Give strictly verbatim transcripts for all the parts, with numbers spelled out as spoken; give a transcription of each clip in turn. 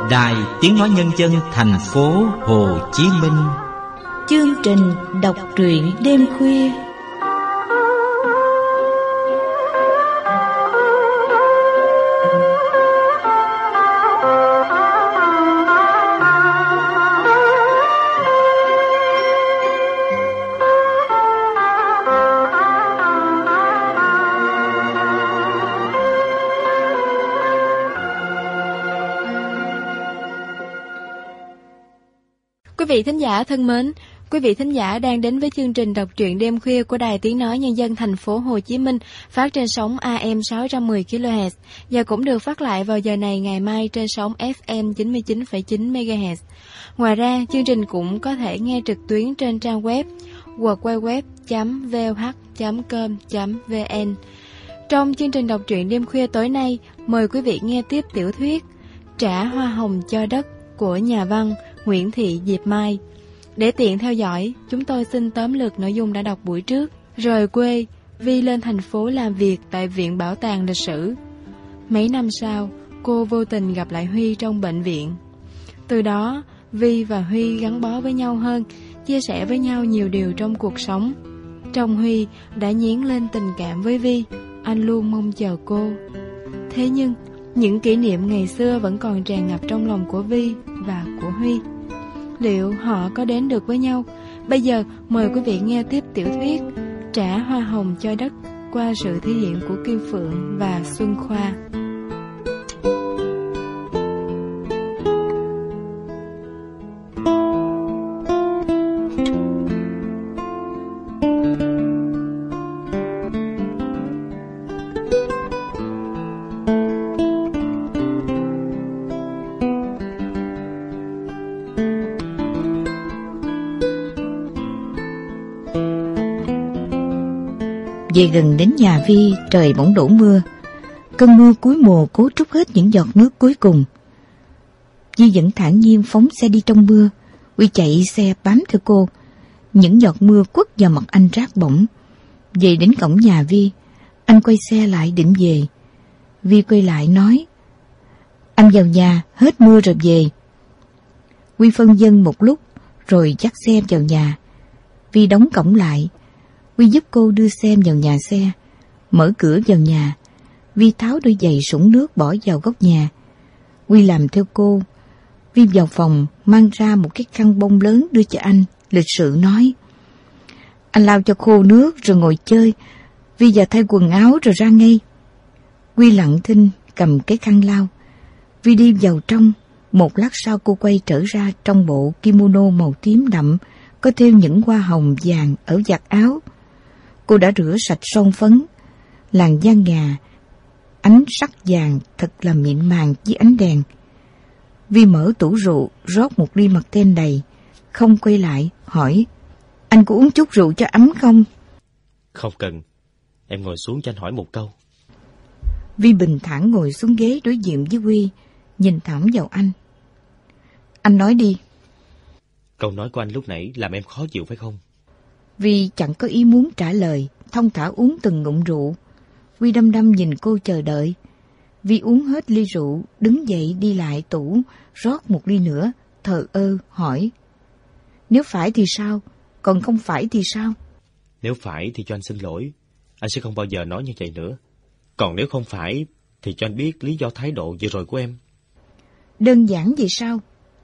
Đài Tiếng Nói Nhân dân thành phố Hồ Chí Minh. Chương trình đọc truyện đêm khuya. Quý vị thính giả thân mến, quý vị thính giả đang đến với chương trình đọc truyện đêm khuya của Đài Tiếng Nói Nhân dân thành phố Hồ Chí Minh, phát trên sóng a em sáu trăm mười ki lô héc và cũng được phát lại vào giờ này ngày mai trên sóng ép em chín mươi chín phẩy chín mê ga héc. Ngoài ra, chương trình cũng có thể nghe trực tuyến trên trang web w w w chấm v o h chấm com chấm v n. Trong chương trình đọc truyện đêm khuya tối nay, mời quý vị nghe tiếp tiểu thuyết Trả hoa hồng cho đất của nhà văn Nguyễn Thị Diệp Mai. Để tiện theo dõi, chúng tôi xin tóm lược nội dung đã đọc buổi trước. Rời quê, Vi lên thành phố làm việc tại Viện Bảo tàng Lịch sử. Mấy năm sau, cô vô tình gặp lại Huy trong bệnh viện. Từ đó, Vi và Huy gắn bó với nhau hơn, chia sẻ với nhau nhiều điều trong cuộc sống. Trong Huy đã nhiến lên tình cảm với Vi, anh luôn mong chờ cô. Thế nhưng, những kỷ niệm ngày xưa vẫn còn tràn ngập trong lòng của Vi và của Huy. Liệu họ có đến được với nhau? Bây giờ mời quý vị nghe tiếp tiểu thuyết Trả hoa hồng cho đất qua sự thể hiện của Kim Phượng và Xuân Khoa. Về gần đến nhà Vi, trời bỗng đổ mưa. Cơn mưa cuối mùa cố trút hết những giọt nước cuối cùng. Vi vẫn thản nhiên phóng xe đi trong mưa. Huy chạy xe bám theo cô. Những giọt mưa quất vào mặt anh rát bỏng. Về đến cổng nhà Vi, anh quay xe lại định về. Vi quay lại nói: "Anh vào nhà, hết mưa rồi về." Huy phân vân một lúc rồi dắt xe vào nhà. Vi đóng cổng lại. Huy giúp cô đưa xe vào nhà xe. Mở cửa vào nhà, Vi tháo đôi giày sũng nước bỏ vào góc nhà. Huy làm theo cô. Vi vào phòng mang ra một cái khăn bông lớn đưa cho anh, lịch sự nói: "Anh lau cho khô nước rồi ngồi chơi. Vi vào thay quần áo rồi ra ngay." Huy lặng thinh cầm cái khăn lau. Vi đi vào trong. Một lát sau cô quay trở ra trong bộ kimono màu tím đậm, có thêu những hoa hồng vàng ở vạt áo. Cô đã rửa sạch son phấn, làn da ngà, ánh sắc vàng thật là mịn màng dưới ánh đèn. Vi mở tủ rượu, rót một ly mật tên đầy, không quay lại, hỏi: "Anh có uống chút rượu cho ấm không?" "Không cần, em ngồi xuống cho anh hỏi một câu." Vi bình thản ngồi xuống ghế đối diện với Huy, nhìn thẳng vào anh. "Anh nói đi." "Câu nói của anh lúc nãy làm em khó chịu phải không?" Vi chẳng có ý muốn trả lời, thong thả uống từng ngụm rượu. Vi đăm đăm nhìn cô chờ đợi. Vi uống hết ly rượu, đứng dậy đi lại tủ, rót một ly nữa, thờ ơ hỏi: "Nếu phải thì sao? Còn không phải thì sao?" "Nếu phải thì cho anh xin lỗi, anh sẽ không bao giờ nói như vậy nữa. Còn nếu không phải thì cho anh biết lý do thái độ vừa rồi của em." "Đơn giản vậy sao?"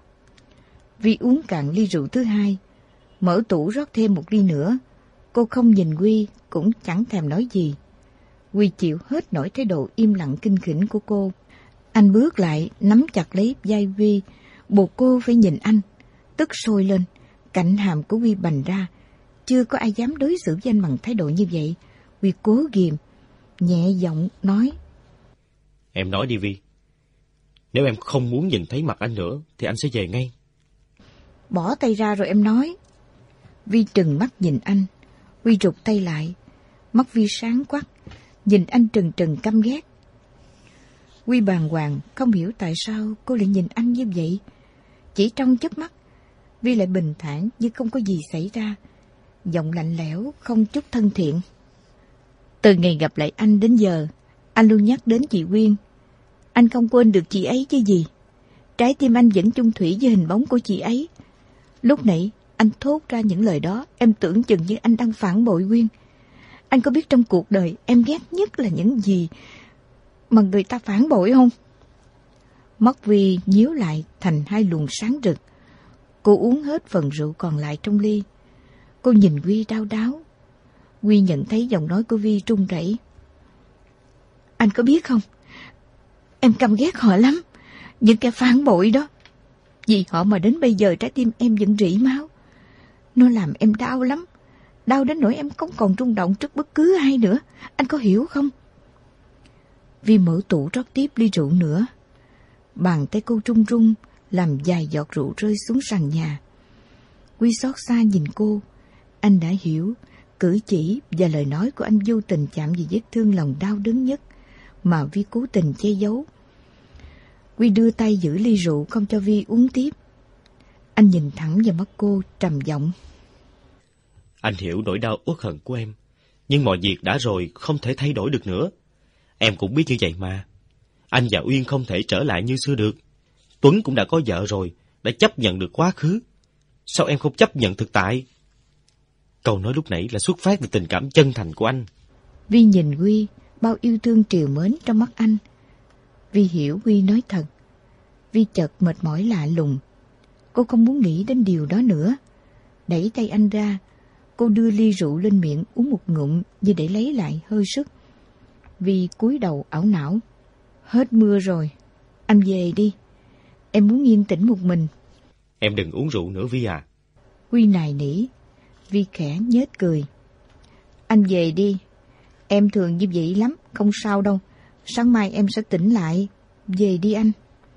Vi uống cạn ly rượu thứ hai, mở tủ rót thêm một ly nữa. Cô không nhìn Huy, cũng chẳng thèm nói gì. Huy chịu hết nổi thái độ im lặng kinh khỉnh của cô. Anh bước lại, nắm chặt lấy vai Vi, buộc cô phải nhìn anh. Tức sôi lên, cạnh hàm của Huy bành ra. Chưa có ai dám đối xử với anh bằng thái độ như vậy. Huy cố ghìm, nhẹ giọng nói: "Em nói đi Vi. Nếu em không muốn nhìn thấy mặt anh nữa thì anh sẽ về ngay." "Bỏ tay ra rồi em nói." Vi trừng mắt nhìn anh. Huy rụt tay lại. Mắt Vi sáng quắc, nhìn anh trừng trừng căm ghét. Huy bàng hoàng, không hiểu tại sao cô lại nhìn anh như vậy. Chỉ trong chớp mắt, Vi lại bình thản như không có gì xảy ra. Giọng lạnh lẽo, không chút thân thiện: "Từ ngày gặp lại anh đến giờ, anh luôn nhắc đến chị Quyên. Anh không quên được chị ấy chứ gì. trái tim anh vẫn chung thủy với hình bóng của chị ấy. Lúc nãy anh thốt ra những lời đó, em tưởng chừng như anh đang phản bội Quyên. Anh có biết trong cuộc đời em ghét nhất là những gì mà người ta phản bội không? Mắt Vi nhíu lại thành hai luồng sáng rực. Cô uống hết phần rượu còn lại trong ly. Cô nhìn Vi đau đáu. Quy nhận thấy giọng nói của Vi run rẩy. Anh có biết không, em căm ghét họ lắm, những kẻ phản bội đó. Vì họ mà đến bây giờ trái tim em vẫn rỉ máu. Nó làm em đau lắm, đau đến nỗi em không còn rung động trước bất cứ ai nữa. Anh có hiểu không? Vi mở tủ rót tiếp ly rượu nữa. Bàn tay cô run run, làm vài giọt rượu rơi xuống sàn nhà. Quy xót xa nhìn cô. Anh đã hiểu cử chỉ và lời nói của anh vô tình chạm vào vết thương lòng đau đớn nhất mà Vi cố tình che giấu. Quy đưa tay giữ ly rượu không cho Vi uống tiếp. Anh nhìn thẳng vào mắt cô trầm giọng. Anh hiểu nỗi đau uất hận của em, nhưng mọi việc đã rồi không thể thay đổi được nữa. Em cũng biết như vậy mà. Anh và Uyên không thể trở lại như xưa được. Tuấn cũng đã có vợ rồi, đã chấp nhận được quá khứ. Sao em không chấp nhận thực tại? Câu nói lúc nãy là xuất phát từ tình cảm chân thành của anh. Vi nhìn Quy, bao yêu thương trìu mến trong mắt anh. Vi hiểu Quy nói thật. Vi chợt mệt mỏi lạ lùng. Cô không muốn nghĩ đến điều đó nữa. Đẩy tay anh ra, cô đưa ly rượu lên miệng uống một ngụm như để lấy lại hơi sức. Vi cúi đầu ảo não. Hết mưa rồi, anh về đi. Em muốn yên tĩnh một mình. Em đừng uống rượu nữa Vi à. Quy nài nỉ. Vi khẽ nhếch cười. Anh về đi. Em thường như vậy lắm, không sao đâu. Sáng mai em sẽ tỉnh lại. Về đi anh.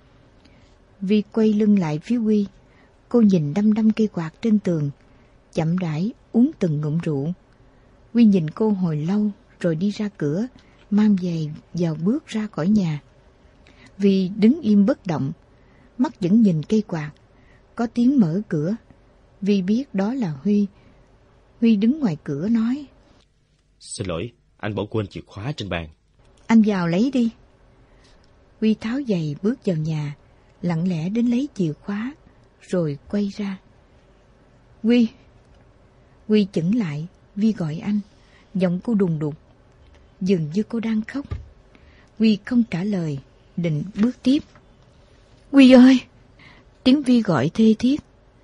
Vi quay lưng lại phía Quy. Cô nhìn đăm đăm cây quạt trên tường, chậm rãi uống từng ngụm rượu. Quy nhìn cô hồi lâu rồi đi ra cửa, mang giày vào bước ra khỏi nhà. Vi đứng im bất động, mắt vẫn nhìn cây quạt. Có tiếng mở cửa. Vi biết đó là Huy. Huy đứng ngoài cửa nói. Xin lỗi, anh bỏ quên chìa khóa trên bàn. Anh vào lấy đi. Huy tháo giày bước vào nhà, lặng lẽ đến lấy chìa khóa, rồi quay ra. Huy! Huy chững lại, Vi gọi anh, giọng cô đùng đục. Dường như cô đang khóc. Huy không trả lời, định bước tiếp. Huy ơi! Tiếng Vi gọi thê thiết.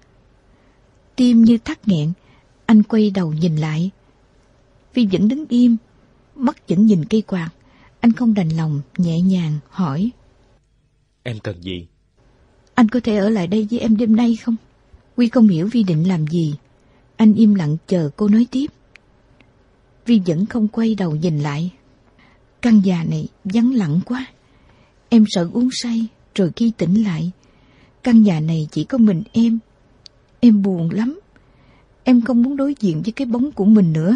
Tim như thắt nghẹn, anh quay đầu nhìn lại. Vi vẫn đứng im, mắt vẫn nhìn cây quạt. Anh không đành lòng, nhẹ nhàng hỏi. Em cần gì? Anh có thể ở lại đây với em đêm nay không? Huy không hiểu Vi định làm gì. Anh im lặng chờ cô nói tiếp. Vi vẫn không quay đầu nhìn lại. Căn nhà này vắng lặng quá. Em sợ uống say, rồi khi tỉnh lại, căn nhà này chỉ có mình em. Em buồn lắm. Em không muốn đối diện với cái bóng của mình nữa.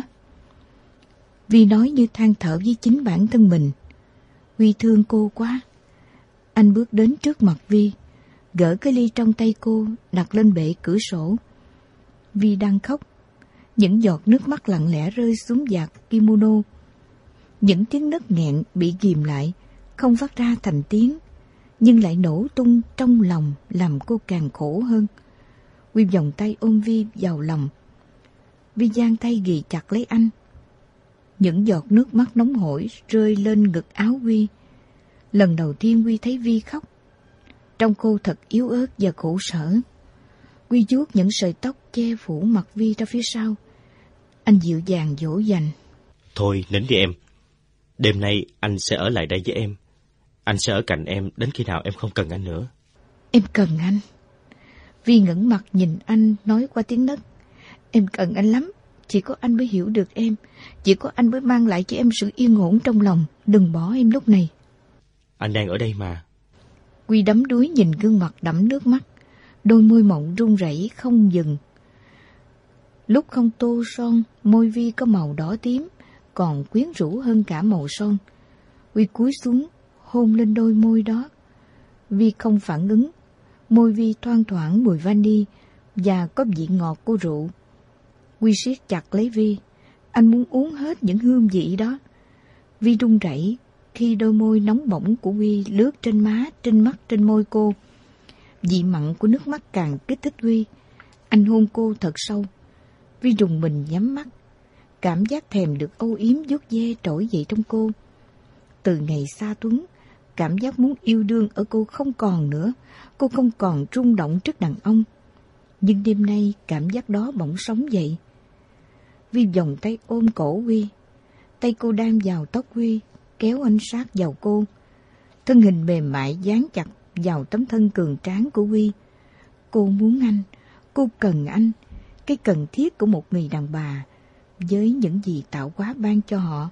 Vi nói như than thở với chính bản thân mình. Huy thương cô quá. Anh bước đến trước mặt Vi, gỡ cái ly trong tay cô, đặt lên bệ cửa sổ. Vi đang khóc. Những giọt nước mắt lặng lẽ rơi xuống vạt kimono. Những tiếng nấc nghẹn bị ghìm lại, không phát ra thành tiếng, nhưng lại nổ tung trong lòng, làm cô càng khổ hơn. Huy vòng tay ôm Vi vào lòng. Vi giang tay ghì chặt lấy anh. Những giọt nước mắt nóng hổi rơi lên ngực áo Huy. Lần đầu tiên Huy thấy Vi khóc. Trông cô thật yếu ớt và khổ sở. Huy vuốt những sợi tóc che phủ mặt Vi ra phía sau. Anh dịu dàng dỗ dành. Thôi nín đi em. Đêm nay anh sẽ ở lại đây với em. Anh sẽ ở cạnh em đến khi nào em không cần anh nữa. Em cần anh. Vi ngẩng mặt nhìn anh nói qua tiếng nấc. Em cần anh lắm. Chỉ có anh mới hiểu được em. Chỉ có anh mới mang lại cho em sự yên ổn trong lòng. Đừng bỏ em lúc này. Anh đang ở đây mà. Quy đắm đuối nhìn gương mặt đẫm nước mắt. Đôi môi mọng run rẩy không dừng. Lúc không tô son, môi Vi có màu đỏ tím, còn quyến rũ hơn cả màu son. Quy cúi xuống, hôn lên đôi môi đó. Vi không phản ứng. Môi Vi thoang thoảng mùi vani và có vị ngọt của rượu. Quy siết chặt lấy Vi. Anh muốn uống hết những hương vị đó. Vi run rẩy khi đôi môi nóng bỏng của Quy lướt trên má, trên mắt, trên môi cô. Vị mặn của nước mắt càng kích thích Huy. Anh hôn cô thật sâu. Huy rùng mình nhắm mắt. Cảm giác thèm được âu yếm vuốt ve trỗi dậy trong cô. Từ ngày xa Tuấn, cảm giác muốn yêu đương ở cô không còn nữa. Cô không còn rung động trước đàn ông. Nhưng đêm nay cảm giác đó bỗng sống dậy. Huy vòng tay ôm cổ Huy. Tay cô đang vào tóc Huy, kéo anh sát vào cô. Thân hình mềm mại dán chặt vào tấm thân cường tráng của Huy. Cô muốn anh, cô cần anh, cái cần thiết của một người đàn bà với những gì tạo hóa ban cho họ.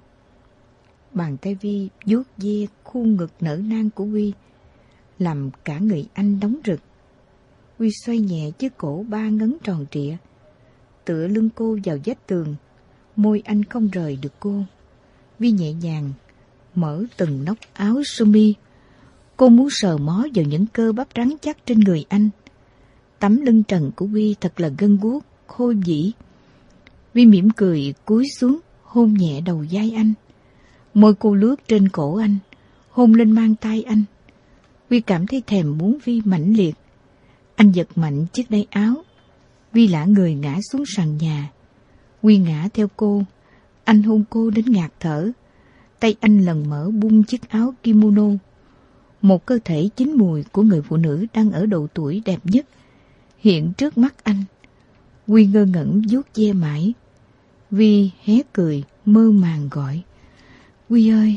Bàn tay Huy vuốt ve khuôn ngực nở nang của Huy, làm cả người anh nóng rực. Huy xoay nhẹ chiếc cổ ba ngấn tròn trịa, tựa lưng cô vào vách tường, môi anh không rời được cô. Huy nhẹ nhàng mở từng nóc áo sơ mi. Cô muốn sờ mó vào những cơ bắp rắn chắc trên người anh. Tấm lưng trần của Huy thật là gân guốc, khô dĩ. Huy mỉm cười cúi xuống hôn nhẹ đầu vai anh. Môi cô lướt trên cổ anh, hôn lên mang tay anh. Huy cảm thấy thèm muốn Huy mãnh liệt. Anh giật mạnh chiếc đai áo. Huy lả người ngã xuống sàn nhà. Huy ngã theo cô. Anh hôn cô đến ngạt thở. Tay anh lần mở bung chiếc áo kimono. Một cơ thể chín mùi của người phụ nữ đang ở độ tuổi đẹp nhất hiện trước mắt anh. Huy ngơ ngẩn vuốt ve mãi. Huy hé cười mơ màng gọi: Huy ơi!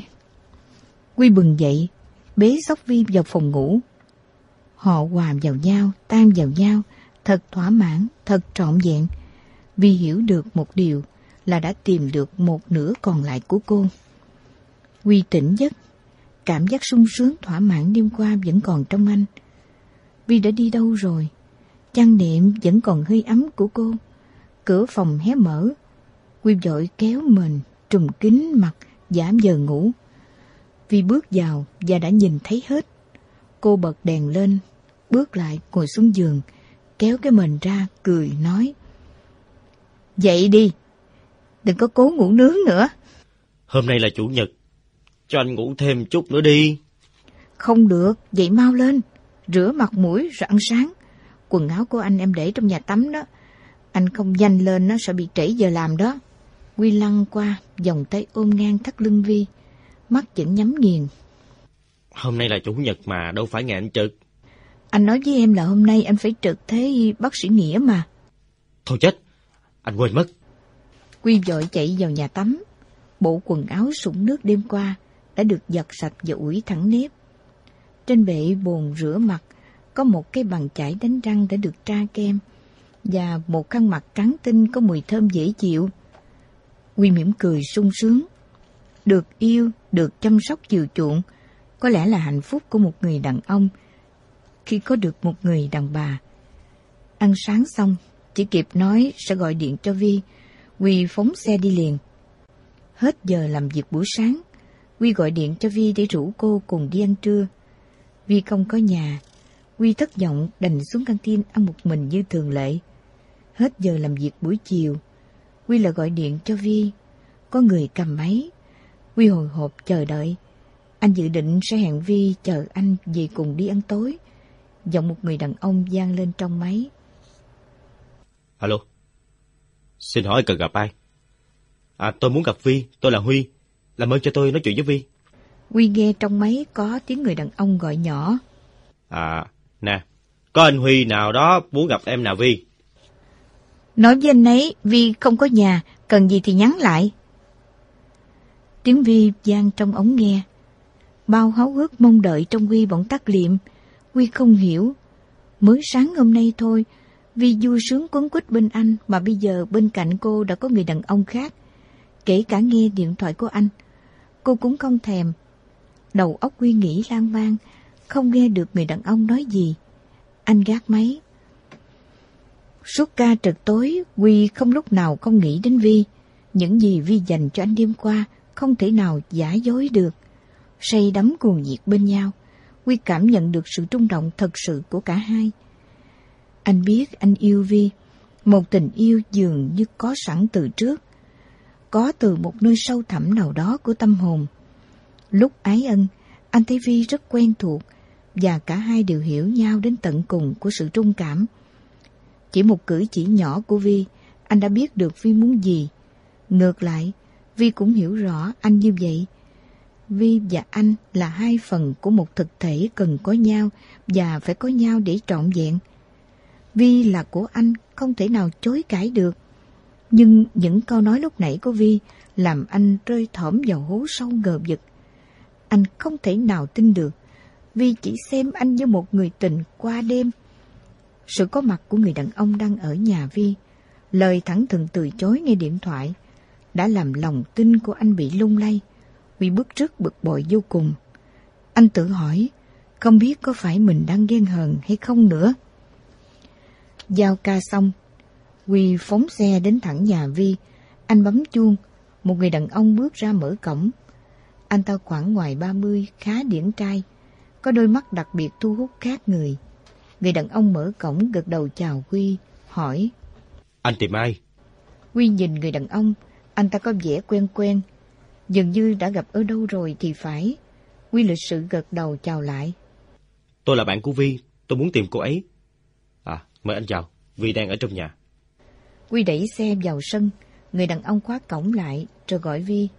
Huy bừng dậy, bế xốc Huy vào phòng ngủ. Họ hòa vào nhau, tan vào nhau, thật thỏa mãn, thật trọn vẹn. Huy hiểu được một điều là đã tìm được một nửa còn lại của cô. Huy tỉnh giấc, cảm giác sung sướng thỏa mãn đêm qua vẫn còn trong anh. Huy đã đi đâu rồi? Chăn đệm vẫn còn hơi ấm của cô. Cửa phòng hé mở. Huy vội kéo mền, trùm kín mặt, giảm giờ ngủ. Huy bước vào và đã nhìn thấy hết. Cô bật đèn lên, bước lại ngồi xuống giường, kéo cái mền ra, cười nói: Dậy đi, đừng có cố ngủ nướng nữa. Hôm nay là chủ nhật, cho anh ngủ thêm chút nữa đi. Không được, dậy mau lên, rửa mặt mũi rồi ăn sáng. Quần áo của anh em để trong nhà tắm đó. Anh không nhanh lên nó sẽ bị trễ giờ làm đó. Huy lăn qua, vòng tay ôm ngang thắt lưng Vi, mắt vẫn nhắm nghiền. Hôm nay là chủ nhật mà, đâu phải ngày anh trực. Anh nói với em là hôm nay anh phải trực thế bác sĩ Nghĩa mà. Thôi chết, anh quên mất. Huy vội chạy vào nhà tắm. Bộ quần áo sũng nước đêm qua đã được giặt sạch và ủi thẳng nếp. Trên bệ bồn rửa mặt có một cái bàn chải đánh răng đã được tra kem và một khăn mặt trắng tinh có mùi thơm dễ chịu. Huy mỉm cười sung sướng. Được yêu, được chăm sóc chiều chuộng có lẽ là hạnh phúc của một người đàn ông khi có được một người đàn bà. Ăn sáng xong, chỉ kịp nói sẽ gọi điện cho Vi, Huy phóng xe đi liền. Hết giờ làm việc buổi sáng, Huy gọi điện cho Vi để rủ cô cùng đi ăn trưa. Vi không có nhà, Huy thất vọng đành xuống căng tin ăn một mình như thường lệ. Hết giờ làm việc buổi chiều, Huy lại gọi điện cho Vi. Có người cầm máy. Huy hồi hộp chờ đợi. Anh dự định sẽ hẹn Vi chờ anh về cùng đi ăn tối. Giọng một người đàn ông vang lên trong máy. Alo, xin hỏi cần gặp ai? À, tôi muốn gặp Vi, tôi là Huy. Làm ơn cho tôi nói chuyện với Vi. Huy nghe trong máy có tiếng người đàn ông gọi nhỏ. À, nè, có anh Huy nào đó muốn gặp em nào Vi? Nói với anh ấy, Vi không có nhà, cần gì thì nhắn lại. Tiếng Vi vang trong ống nghe. Bao háo hức mong đợi trong Huy bỗng tắt liệm. Huy không hiểu. Mới sáng hôm nay thôi, Vi vui sướng quấn quýt bên anh, mà bây giờ bên cạnh cô đã có người đàn ông khác. Kể cả nghe điện thoại của anh, cô cũng không thèm. Đầu óc Huy nghĩ lan man, không nghe được người đàn ông nói gì. Anh gác máy. Suốt ca trực tối, Huy không lúc nào không nghĩ đến Vi. Những gì Vi dành cho anh đêm qua không thể nào giả dối được. Say đắm cuồng nhiệt bên nhau, Huy cảm nhận được sự rung động thật sự của cả hai. Anh biết anh yêu Vi, một tình yêu dường như có sẵn từ trước, có từ một nơi sâu thẳm nào đó của tâm hồn. Lúc ái ân, anh thấy Vi rất quen thuộc, và cả hai đều hiểu nhau đến tận cùng của sự trung cảm. Chỉ một cử chỉ nhỏ của Vi, anh đã biết được Vi muốn gì. Ngược lại, Vi cũng hiểu rõ anh như vậy. Vi và anh là hai phần của một thực thể cần có nhau và phải có nhau để trọn vẹn. Vi là của anh, không thể nào chối cãi được. Nhưng những câu nói lúc nãy của Vi làm anh rơi thõm vào hố sâu ngờ vực. Anh không thể nào tin được. Vi chỉ xem anh như một người tình qua đêm. Sự có mặt của người đàn ông đang ở nhà Vi, lời thẳng thừng từ chối nghe điện thoại, đã làm lòng tin của anh bị lung lay. Vi bức rứt bực bội vô cùng. Anh tự hỏi, không biết có phải mình đang ghen hờn hay không nữa. Giao ca xong, Huy phóng xe đến thẳng nhà Vi. Anh bấm chuông, một người đàn ông bước ra mở cổng. Anh ta khoảng ngoài ba mươi, khá điển trai, có đôi mắt đặc biệt thu hút khác người. Người đàn ông mở cổng gật đầu chào Huy, hỏi: Anh tìm ai? Huy nhìn người đàn ông, anh ta có vẻ quen quen, dường như đã gặp ở đâu rồi thì phải. Huy lịch sự gật đầu chào lại. Tôi là bạn của Vi, tôi muốn tìm cô ấy. À, mời anh chào, Vi đang ở trong nhà. Huy đẩy xe vào sân, người đàn ông khóa cổng lại rồi gọi Vi.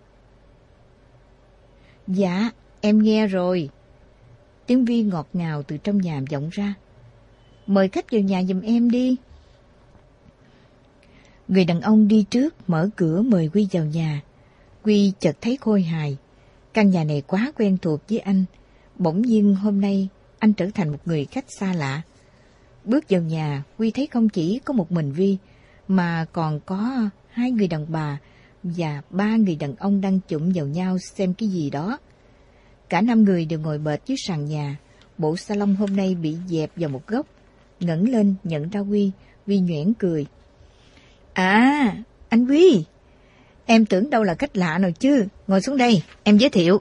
Dạ, em nghe rồi. Tiếng Vi ngọt ngào từ trong nhà vọng ra. Mời khách vào nhà giùm em đi. Người đàn ông đi trước mở cửa mời Huy vào nhà. Huy chợt thấy khôi hài. Căn nhà này quá quen thuộc với anh. Bỗng nhiên hôm nay anh trở thành một người khách xa lạ. Bước vào nhà, Huy thấy không chỉ có một mình Vi, mà còn có hai người đàn bà và ba người đàn ông đang chụm vào nhau xem cái gì đó. Cả năm người đều ngồi bệt dưới sàn nhà. Bộ salon hôm nay bị dẹp vào một góc. Ngẩng lên nhận ra Huy, Vi nhoẻn cười. À, anh Huy, em tưởng đâu là khách lạ nào chứ. Ngồi xuống đây, em giới thiệu.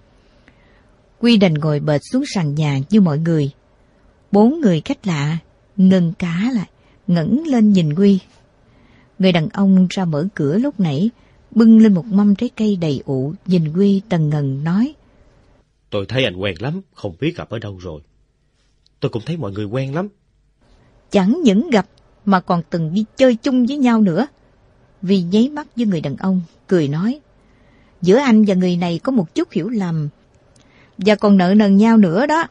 Huy đành ngồi bệt xuống sàn nhà như mọi người. Bốn người khách lạ ngừng cả lại, ngẩng lên nhìn Huy. Người đàn ông ra mở cửa lúc nãy, bưng lên một mâm trái cây đầy ụ, nhìn Huy tần ngần nói: Tôi thấy anh quen lắm, không biết gặp ở đâu rồi. Tôi cũng thấy mọi người quen lắm. Chẳng những gặp mà còn từng đi chơi chung với nhau nữa. Vi nháy mắt với người đàn ông, cười nói: Giữa anh và người này có một chút hiểu lầm, và còn nợ nần nhau nữa đó.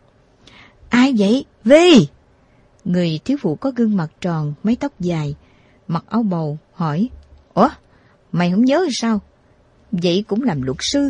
Ai vậy, Vi? Người thiếu phụ có gương mặt tròn, mái tóc dài, mặc áo bầu, hỏi: Ủa, mày không nhớ sao? Vậy cũng làm luật sư.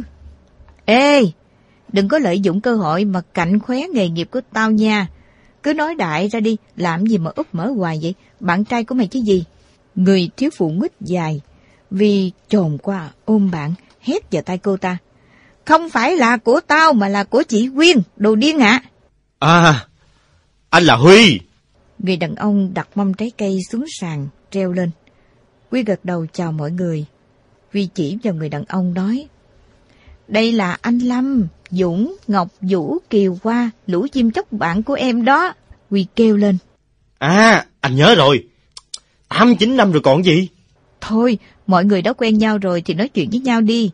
Ê, đừng có lợi dụng cơ hội mà cạnh khóe nghề nghiệp của tao nha. Cứ nói đại ra đi, làm gì mà úp mở hoài vậy? Bạn trai của mày chứ gì? Người thiếu phụ nguýt dài, Vi chồm qua ôm bạn, hét vào tay cô ta: Không phải là của tao mà là của chị Quyên, đồ điên ạ. À? à, anh là Huy. Người đàn ông đặt mâm trái cây xuống sàn, treo lên. Huy gật đầu chào mọi người. Vi chỉ vào người đàn ông nói: Đây là anh Lâm, Dũng, Ngọc, Vũ, Kiều Hoa, lũ chim chóc bạn của em đó. Huy kêu lên: À, anh nhớ rồi. Tám chín năm rồi còn gì. Thôi, mọi người đã quen nhau rồi thì nói chuyện với nhau đi.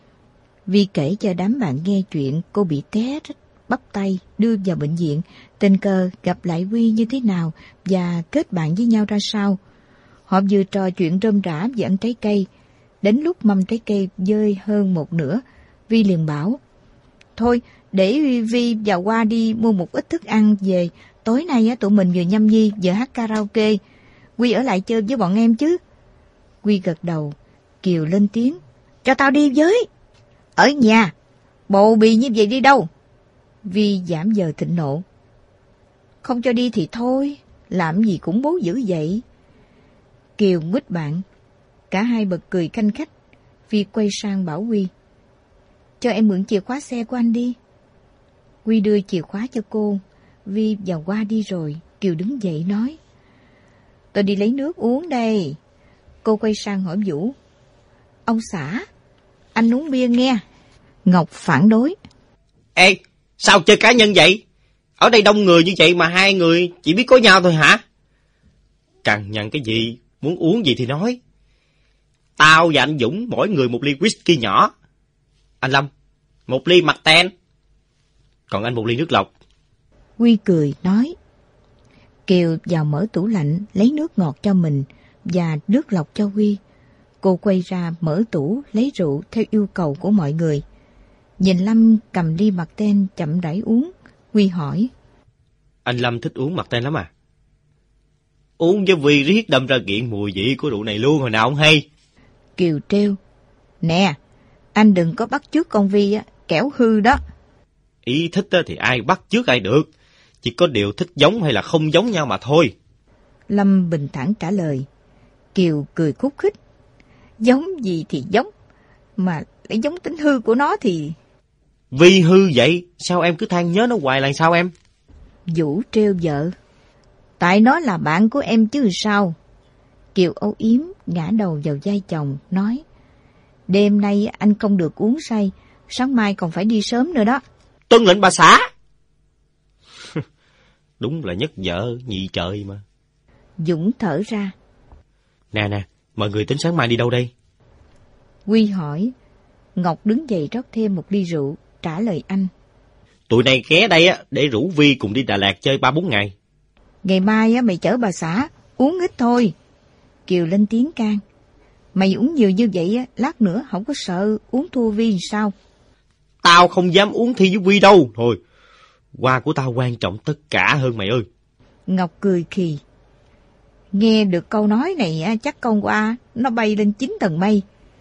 Vi kể cho đám bạn nghe chuyện cô bị té rách bắp tay, đưa vào bệnh viện, tình cờ gặp lại Huy như thế nào và kết bạn với nhau ra sao. Họ vừa trò chuyện rôm rả vừa ăn trái cây. Đến lúc mâm trái cây dơi hơn một nửa, Vi liền bảo: Thôi, để Vi và Hoa đi mua một ít thức ăn về. Tối nay á, tụi mình vừa nhâm nhi vừa hát karaoke. Huy ở lại chơi với bọn em chứ? Huy gật đầu. Kiều lên tiếng: Cho tao đi với. Ở nhà, bầu bì như vậy đi đâu? Vi giảm giờ thịnh nộ: Không cho đi thì thôi, làm gì cũng bố dữ vậy. Kiều nguýt bạn. Cả hai bật cười khanh khách. Vi quay sang bảo Huy: Cho em mượn chìa khóa xe của anh đi. Huy đưa chìa khóa cho cô. Vi và Hoa đi rồi. Kiều đứng dậy nói: Tôi đi lấy nước uống đây. Cô quay sang hỏi Vũ: Ông xã, anh uống bia nghe. Ngọc phản đối: Ê, sao chơi cá nhân vậy? Ở đây đông người như vậy mà hai người chỉ biết có nhau thôi hả? Cằn nhằn cái gì, muốn uống gì thì nói. Tao và anh Dũng mỗi người một ly whisky nhỏ. Anh Lâm, một ly Marten. Còn anh một ly nước lọc, Huy cười nói. Kiều vào mở tủ lạnh lấy nước ngọt cho mình và nước lọc cho Huy. Cô quay ra mở tủ lấy rượu theo yêu cầu của mọi người. Nhìn Lâm cầm ly mặt ten chậm rãi uống, Huy hỏi. Anh Lâm thích uống mặt ten lắm à? Uống với Vi riết đâm ra nghiện mùi vị của rượu này luôn hồi nào không hay. Kiều trêu. Nè, anh đừng có bắt chước con Vi á, kẻo hư đó. Ý thích thì ai bắt chước ai được, chỉ có điều thích giống hay là không giống nhau mà thôi. Lâm bình thản trả lời. Kiều cười khúc khích. Giống gì thì giống, mà lấy giống tính hư của nó thì... Vi hư vậy, sao em cứ than nhớ nó hoài là sao em? Vũ trêu vợ. Tại nó là bạn của em chứ sao? Kiều âu yếm ngã đầu vào vai chồng, nói. Đêm nay anh không được uống say, sáng mai còn phải đi sớm nữa đó. Tuân lệnh bà xã. Đúng là nhất vợ nhị trời mà. Dũng thở ra. Nè nè, mọi người tính sáng mai đi đâu đây? Huy hỏi. Ngọc đứng dậy rót thêm một ly rượu, trả lời anh. Tụi này ghé đây á để rủ Vi cùng đi Đà Lạt chơi ba bốn ngày. Ngày mai á mày chở bà xã, uống ít thôi. Kiều lên tiếng can. Mày uống nhiều như vậy á, lát nữa không có sợ uống thua Vi sao? Tao không dám uống thi với Vi đâu. Thôi, hoa của tao quan trọng tất cả hơn mày ơi. Ngọc cười khì. Nghe được câu nói này á, chắc con hoa nó bay lên chín tầng mây.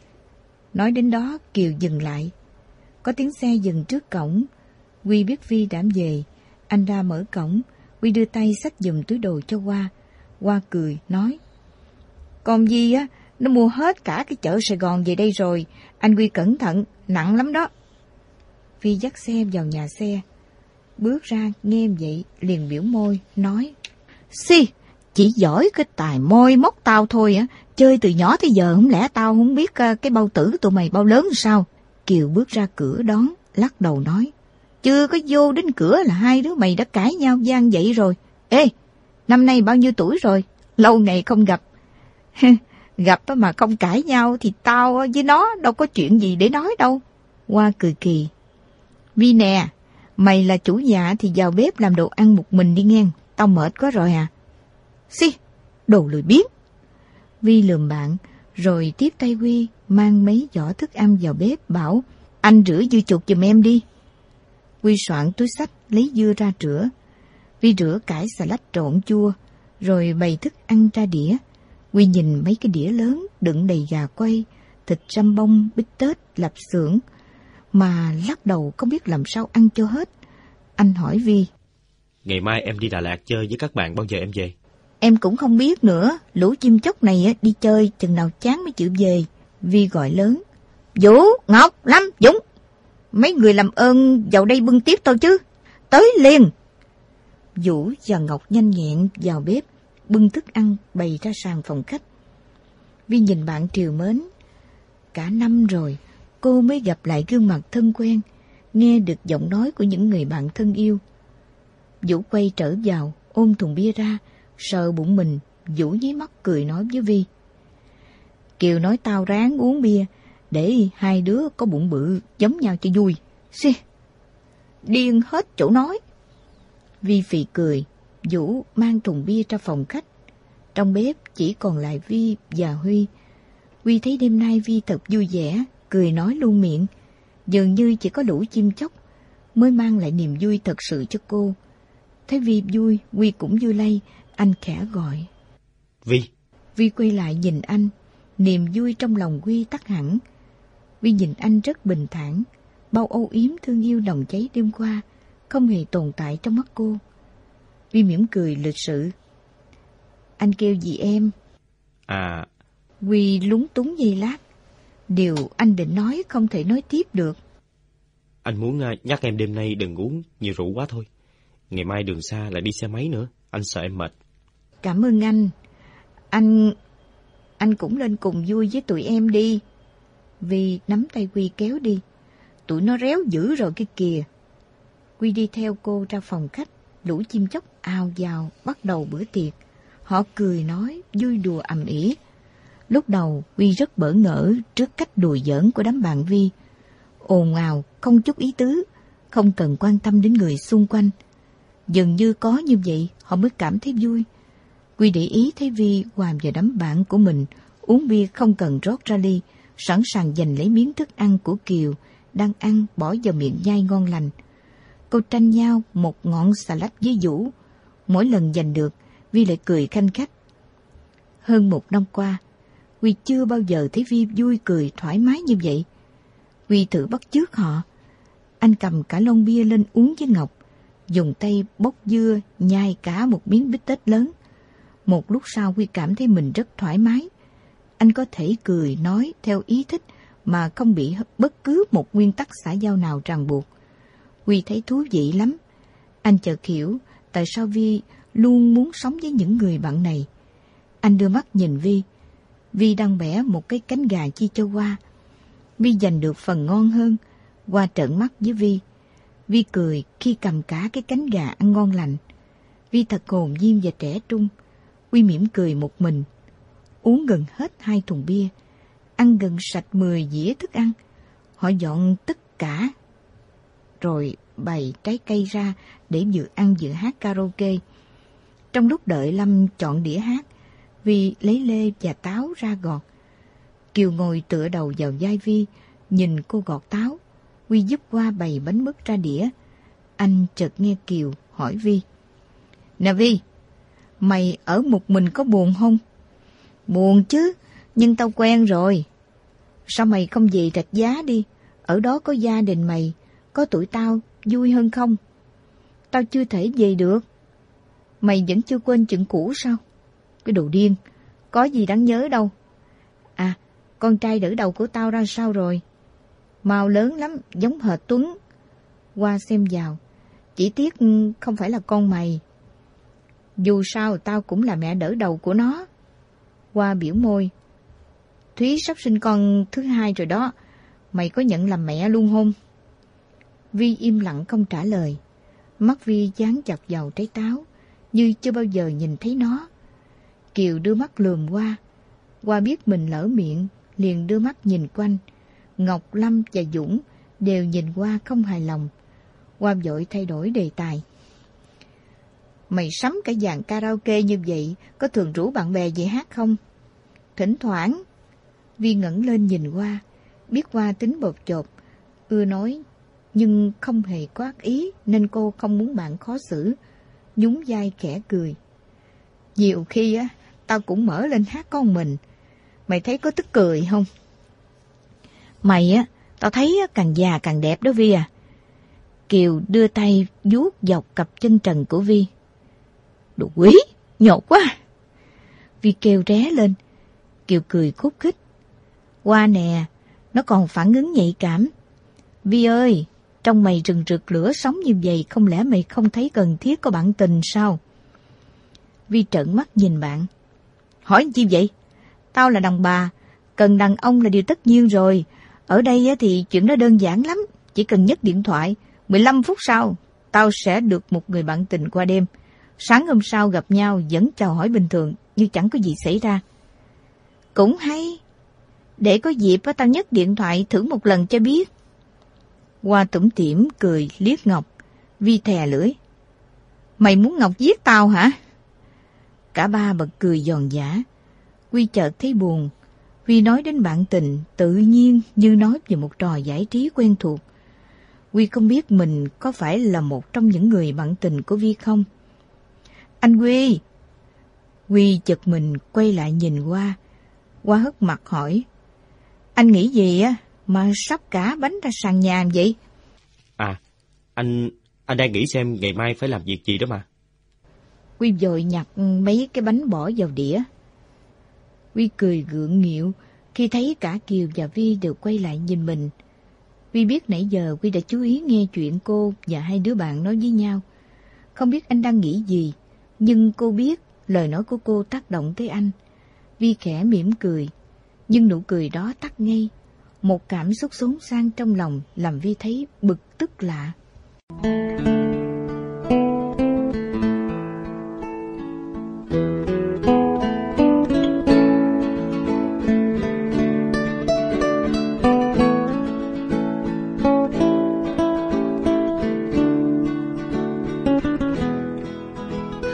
Nói đến đó Kiều dừng lại. Có tiếng xe dừng trước cổng. Huy biết Vi đã về. Anh ra mở cổng. Huy đưa tay xách giùm túi đồ cho Hoa. Hoa cười nói. Con Vi á, nó mua hết cả cái chợ Sài Gòn về đây rồi. Anh Huy cẩn thận, nặng lắm đó. Vi dắt xe vào nhà xe. Bước ra nghe vậy liền biểu môi, nói. Xì, chỉ giỏi cái tài môi móc tao thôi á. Chơi từ nhỏ tới giờ không lẽ tao không biết cái bao tử tụi mày bao lớn sao? Kiều bước ra cửa đón, lắc đầu nói. Chưa có vô đến cửa là hai đứa mày đã cãi nhau gian vậy rồi. Ê, năm nay bao nhiêu tuổi rồi? Lâu ngày không gặp. Gặp mà không cãi nhau thì tao với nó đâu có chuyện gì để nói đâu. Hoa cười kỳ. Vi nè, mày là chủ nhà thì vào bếp làm đồ ăn một mình đi nghe. Tao mệt quá rồi à. Xì, đồ lười biếng. Vi lườm bạn, rồi tiếp tay Huy mang mấy giỏ thức ăn vào bếp bảo. Anh rửa dưa chuột giùm em đi. Huy soạn túi xách lấy dưa ra rửa. Vi rửa cải xà lách trộn chua, rồi bày thức ăn ra đĩa. Huy nhìn mấy cái đĩa lớn đựng đầy gà quay, thịt răm bông, bít tết, lạp xưởng, mà lắc đầu không biết làm sao ăn cho hết. Anh hỏi Vi. Ngày mai em đi Đà Lạt chơi với các bạn, bao giờ em về? Em cũng không biết nữa, lũ chim chóc này đi chơi chừng nào chán mới chịu về. Vi gọi lớn. Vũ, Ngọc, Lâm, Dũng, mấy người làm ơn vào đây bưng tiếp tôi chứ. Tới liền. Vũ và Ngọc nhanh nhẹn vào bếp, bưng thức ăn bày ra sàn phòng khách. Vi nhìn bạn triều mến. Cả năm rồi, cô mới gặp lại gương mặt thân quen, nghe được giọng nói của những người bạn thân yêu. Vũ quay trở vào, ôm thùng bia ra, sờ bụng mình. Vũ nhí mắt cười nói với Vi. Kiều nói tao ráng uống bia, để hai đứa có bụng bự giống nhau cho vui. Xì, điên hết chỗ nói. Vi phì cười. Vũ mang thùng bia ra phòng khách. Trong bếp chỉ còn lại Vi và Huy. Huy thấy đêm nay Vi thật vui vẻ, cười nói luôn miệng. Dường như chỉ có lũ chim chóc mới mang lại niềm vui thật sự cho cô. Thấy Vi vui, Huy cũng vui lây. Anh khẽ gọi. Vi. Vi quay lại nhìn anh. Niềm vui trong lòng Huy tắt hẳn. Vi nhìn anh rất bình thản. Bao âu yếm thương yêu nồng cháy đêm qua không hề tồn tại trong mắt cô. Vi mỉm cười lịch sự. Anh kêu gì em? À... Huy lúng túng giây lát. Điều anh định nói không thể nói tiếp được. Anh muốn nhắc em đêm nay đừng uống nhiều rượu quá thôi. Ngày mai đường xa lại đi xe máy nữa, anh sợ em mệt. Cảm ơn anh. Anh... Anh cũng lên cùng vui với tụi em đi. Vi nắm tay Huy kéo đi. Tụi nó réo dữ rồi kia kìa. Huy đi theo cô ra phòng khách. Lũ chim chóc ào vào bắt đầu bữa tiệc. Họ cười nói, vui đùa ầm ĩ. Lúc đầu Vi rất bỡ ngỡ trước cách đùa giỡn của đám bạn Vi. Ồn ào, không chút ý tứ, không cần quan tâm đến người xung quanh. Dường như có như vậy họ mới cảm thấy vui. Quy để ý thấy Vi hòa vào đám bạn của mình, uống bia không cần rót ra ly, sẵn sàng giành lấy miếng thức ăn của Kiều đang ăn bỏ vào miệng nhai ngon lành. Cô tranh nhau một ngọn xà lách với Vũ. Mỗi lần giành được, Vi lại cười khanh khách. Hơn một năm qua, Quy chưa bao giờ thấy Vi vui cười thoải mái như vậy. Quy thử bắt chước họ. Anh cầm cả lon bia lên uống với Ngọc, dùng tay bóc dưa nhai cả một miếng bít tết lớn. Một lúc sau Quy cảm thấy mình rất thoải mái. Anh có thể cười nói theo ý thích mà không bị bất cứ một nguyên tắc xã giao nào ràng buộc. Quy thấy thú vị lắm. Anh chợt hiểu tại sao Vi luôn muốn sống với những người bạn này. Anh đưa mắt nhìn Vi. Vi đang bẻ một cái cánh gà chia cho Hoa. Vi giành được phần ngon hơn. Hoa trợn mắt với Vi. Vi cười khi cầm cả cái cánh gà ăn ngon lành. Vi thật hồn nhiên và trẻ trung. Quy mỉm cười một mình. Uống gần hết hai thùng bia. Ăn gần sạch mười dĩa thức ăn. Họ dọn tất cả. Rồi bày trái cây ra để vừa ăn vừa hát karaoke. Trong lúc đợi Lâm chọn đĩa hát, Vi lấy lê và táo ra gọt. Kiều ngồi tựa đầu vào vai Vi, nhìn cô gọt táo. Quy giúp Hoa bày bánh mứt ra đĩa. Anh chợt nghe Kiều hỏi Vi. Nè Vi, mày ở một mình có buồn không? Buồn chứ, nhưng tao quen rồi. Sao mày không về Rạch Giá đi? Ở đó có gia đình mày, có tụi tao vui hơn không? Tao chưa thể về được. Mày vẫn chưa quên chuyện cũ sao? Cái đồ điên, có gì đáng nhớ đâu. À, con trai đỡ đầu của tao ra sao rồi? Mao lớn lắm, giống hệt Tuấn. Hoa xem vào, chỉ tiếc không phải là con mày. Dù sao tao cũng là mẹ đỡ đầu của nó. Hoa biểu môi. Thúy sắp sinh con thứ hai rồi đó. Mày có nhận làm mẹ luôn không? Vi im lặng không trả lời. Mắt Vi dán chặt vào trái táo, như chưa bao giờ nhìn thấy nó. Kiều đưa mắt lườm Hoa. Hoa biết mình lỡ miệng, liền đưa mắt nhìn quanh. Ngọc, Lâm và Dũng đều nhìn Hoa không hài lòng. Hoa vội thay đổi đề tài. Mày sắm cả dàn karaoke như vậy, có thường rủ bạn bè về hát không? Thỉnh thoảng. Vi ngẩng lên nhìn Hoa, biết Hoa tính bột chộp, ưa nói, nhưng không hề có ác ý nên cô không muốn bạn khó xử, nhún vai khẽ cười. Nhiều khi á, tao cũng mở lên hát con mình. Mày thấy có tức cười không? Mày á, tao thấy càng già càng đẹp đó Vi à. Kiều đưa tay vuốt dọc cặp chân trần của Vi. Đồ quý, nhột quá. Vi kêu ré lên. Kiều cười khúc khích. Hoa nè, nó còn phản ứng nhạy cảm. Vi ơi, trong mày rừng rực lửa sống như vậy, không lẽ mày không thấy cần thiết có bạn tình sao? Vi trợn mắt nhìn bạn. Hỏi chi vậy? Tao là đàn bà, cần đàn ông là điều tất nhiên rồi. Ở đây thì chuyện đó đơn giản lắm, chỉ cần nhấc điện thoại, mười lăm phút sau, tao sẽ được một người bạn tình qua đêm. Sáng hôm sau gặp nhau vẫn chào hỏi bình thường như chẳng có gì xảy ra. Cũng hay. Để có dịp tao nhấc điện thoại thử một lần cho biết. Hoa tủm tỉm cười liếc Ngọc. Vi thè lưỡi. Mày muốn Ngọc giết tao hả? Cả ba bật cười giòn giã. Quy chợt thấy buồn. Vi nói đến bạn tình tự nhiên như nói về một trò giải trí quen thuộc. Quy không biết mình có phải là một trong những người bạn tình của Vi không? Anh Quy! Quy chợt mình quay lại nhìn Hoa. Hoa hất mặt hỏi. Anh nghĩ gì á mà sắp cả bánh ra sàn nhà vậy? À, anh anh đang nghĩ xem ngày mai phải làm việc gì đó mà. Quy vội nhặt mấy cái bánh bỏ vào đĩa. Quy cười gượng nghịu khi thấy cả Kiều và Vi đều quay lại nhìn mình. Vi biết nãy giờ Quy đã chú ý nghe chuyện cô và hai đứa bạn nói với nhau. Không biết anh đang nghĩ gì, nhưng cô biết lời nói của cô tác động tới anh. Vi khẽ mỉm cười, nhưng nụ cười đó tắt ngay. Một cảm xúc xốn sang trong lòng làm Vi thấy bực tức lạ.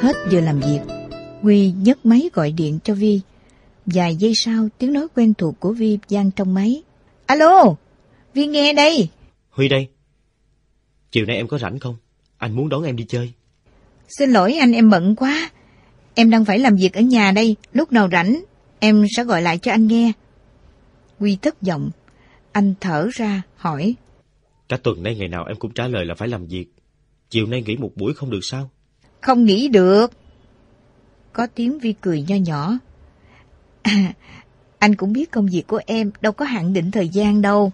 hết giờ làm việc, Huy nhấc máy gọi điện cho Vi. Vài giây sau, tiếng nói quen thuộc của Vi vang trong máy. Alo, Vi nghe đây. Huy đây. Chiều nay em có rảnh không? Anh muốn đón em đi chơi. Xin lỗi anh, em bận quá. Em đang phải làm việc ở nhà đây. Lúc nào rảnh, em sẽ gọi lại cho anh nghe. Huy thất vọng. Anh thở ra, hỏi. Cả tuần nay ngày nào em cũng trả lời là phải làm việc. Chiều nay nghỉ một buổi không được sao? Không nghỉ được. Có tiếng Vi cười nho nhỏ. À, anh cũng biết công việc của em đâu có hạn định thời gian đâu.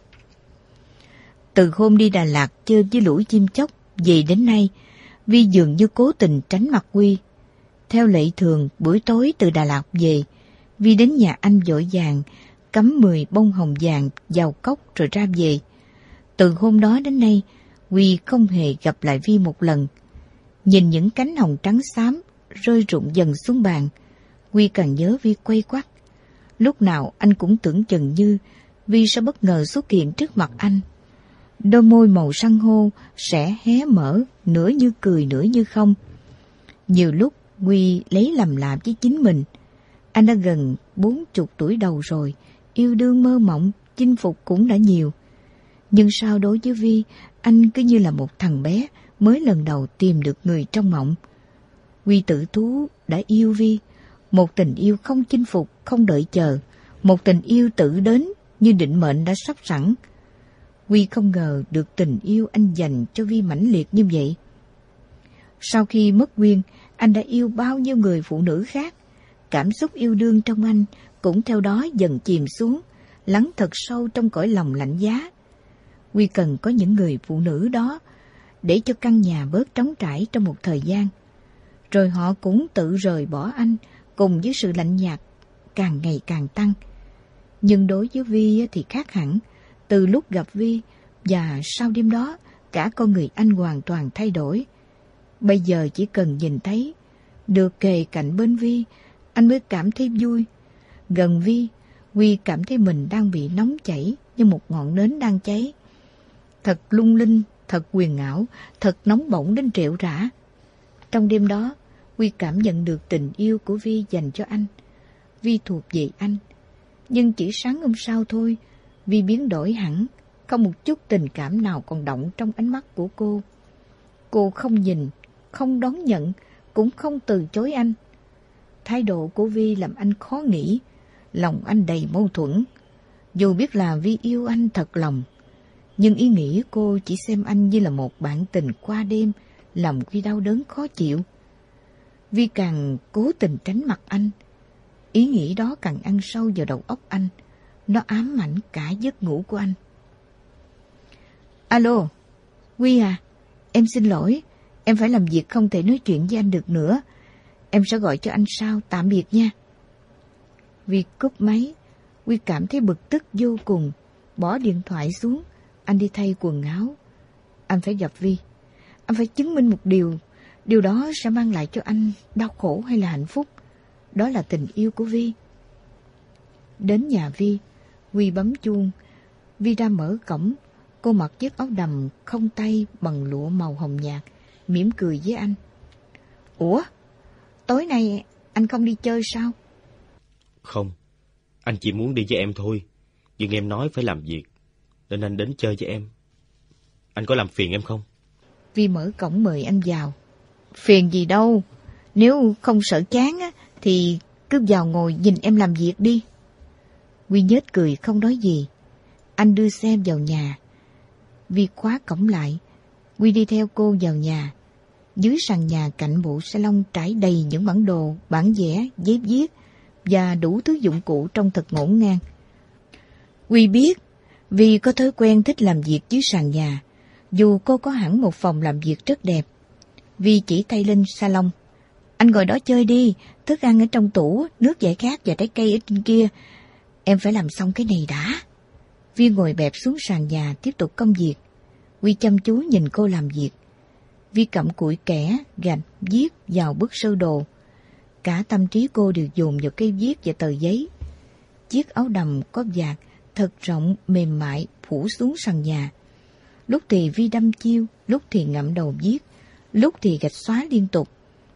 Từ hôm đi Đà Lạt chơi với lũ chim chóc, về đến nay, Vi dường như cố tình tránh mặt Huy. Theo lệ thường, buổi tối từ Đà Lạt về, Vi đến nhà anh vội vàng, cắm mười bông hồng vàng vào cốc rồi ra về. Từ hôm đó đến nay, Huy không hề gặp lại Vi một lần. Nhìn những cánh hồng trắng xám rơi rụng dần xuống bàn, Huy càng nhớ Vi quay quắt. Lúc nào anh cũng tưởng chừng như Vi sẽ bất ngờ xuất hiện trước mặt anh. Đôi môi màu san hô sẽ hé mở, nửa như cười nửa như không. Nhiều lúc Huy lấy làm lạ với chính mình. Anh đã gần bốn chục tuổi đầu rồi, yêu đương mơ mộng, chinh phục cũng đã nhiều. Nhưng sao đối với Vi, anh cứ như là một thằng bé mới lần đầu tìm được người trong mộng. Huy tự thú đã yêu Vi, một tình yêu không chinh phục, không đợi chờ, một tình yêu tự đến như định mệnh đã sắp sẵn. Huy không ngờ được tình yêu anh dành cho Vi mãnh liệt như vậy. Sau khi mất Quyên, anh đã yêu bao nhiêu người phụ nữ khác. Cảm xúc yêu đương trong anh cũng theo đó dần chìm xuống, lắng thật sâu trong cõi lòng lạnh giá. Huy cần có những người phụ nữ đó để cho căn nhà bớt trống trải trong một thời gian. Rồi họ cũng tự rời bỏ anh cùng với sự lạnh nhạt càng ngày càng tăng. Nhưng đối với Vi thì khác hẳn. Từ lúc gặp Vi và sau đêm đó, cả con người anh hoàn toàn thay đổi. Bây giờ chỉ cần nhìn thấy, được kề cạnh bên Vi, anh mới cảm thấy vui. Gần Vi, Huy cảm thấy mình đang bị nóng chảy như một ngọn nến đang cháy. Thật lung linh, thật huyền ảo, thật nóng bỏng đến rệu rã. Trong đêm đó, Huy cảm nhận được tình yêu của Vi dành cho anh. Vi thuộc về anh. Nhưng chỉ sáng hôm sau thôi, Vi biến đổi hẳn, không một chút tình cảm nào còn động trong ánh mắt của cô. Cô không nhìn, không đón nhận, cũng không từ chối anh. Thái độ của Vi làm anh khó nghĩ, lòng anh đầy mâu thuẫn. Dù biết là Vi yêu anh thật lòng, nhưng ý nghĩ cô chỉ xem anh như là một bạn tình qua đêm, làm Vi đau đớn khó chịu. Vi càng cố tình tránh mặt anh. Ý nghĩ đó càng ăn sâu vào đầu óc anh. Nó ám ảnh cả giấc ngủ của anh. Alo, Huy à, em xin lỗi. Em phải làm việc không thể nói chuyện với anh được nữa. Em sẽ gọi cho anh sau, tạm biệt nha. Vi cúp máy. Huy cảm thấy bực tức vô cùng. Bỏ điện thoại xuống. Anh đi thay quần áo. Anh phải gặp Vi. Anh phải chứng minh một điều. Điều đó sẽ mang lại cho anh đau khổ hay là hạnh phúc. Đó là tình yêu của Vi. Đến nhà Vi, Huy bấm chuông. Vi ra mở cổng. Cô mặc chiếc áo đầm không tay bằng lụa màu hồng nhạt, mỉm cười với anh. Ủa, tối nay anh không đi chơi sao? Không, anh chỉ muốn đi với em thôi. Nhưng em nói phải làm việc, nên anh đến chơi với em. Anh có làm phiền em không? Vi mở cổng mời anh vào. Phiền gì đâu. Nếu không sợ chán á, thì cứ vào ngồi nhìn em làm việc đi. Huy nhếch cười không nói gì. Anh đưa xe vào nhà. Vi khóa cổng lại. Huy đi theo cô vào nhà. Dưới sàn nhà cạnh bộ salon trải đầy những bản đồ, bản vẽ, giấy viết và đủ thứ dụng cụ trông thật ngổn ngang. Huy biết Vi có thói quen thích làm việc dưới sàn nhà, dù cô có hẳn một phòng làm việc rất đẹp. Vi chỉ tay lên salon. Anh ngồi đó chơi đi, thức ăn ở trong tủ, nước giải khát và trái cây ở trên kia. Em phải làm xong cái này đã. Vi ngồi bẹp xuống sàn nhà tiếp tục công việc. Huy chăm chú nhìn cô làm việc. Vi cặm cụi kẻ, gạch, viết vào bức sơ đồ. Cả tâm trí cô đều dồn vào cây viết và tờ giấy. Chiếc áo đầm có vạt thật rộng, mềm mại phủ xuống sàn nhà. Lúc thì Vi đâm chiêu, lúc thì ngậm đầu viết, lúc thì gạch xóa liên tục.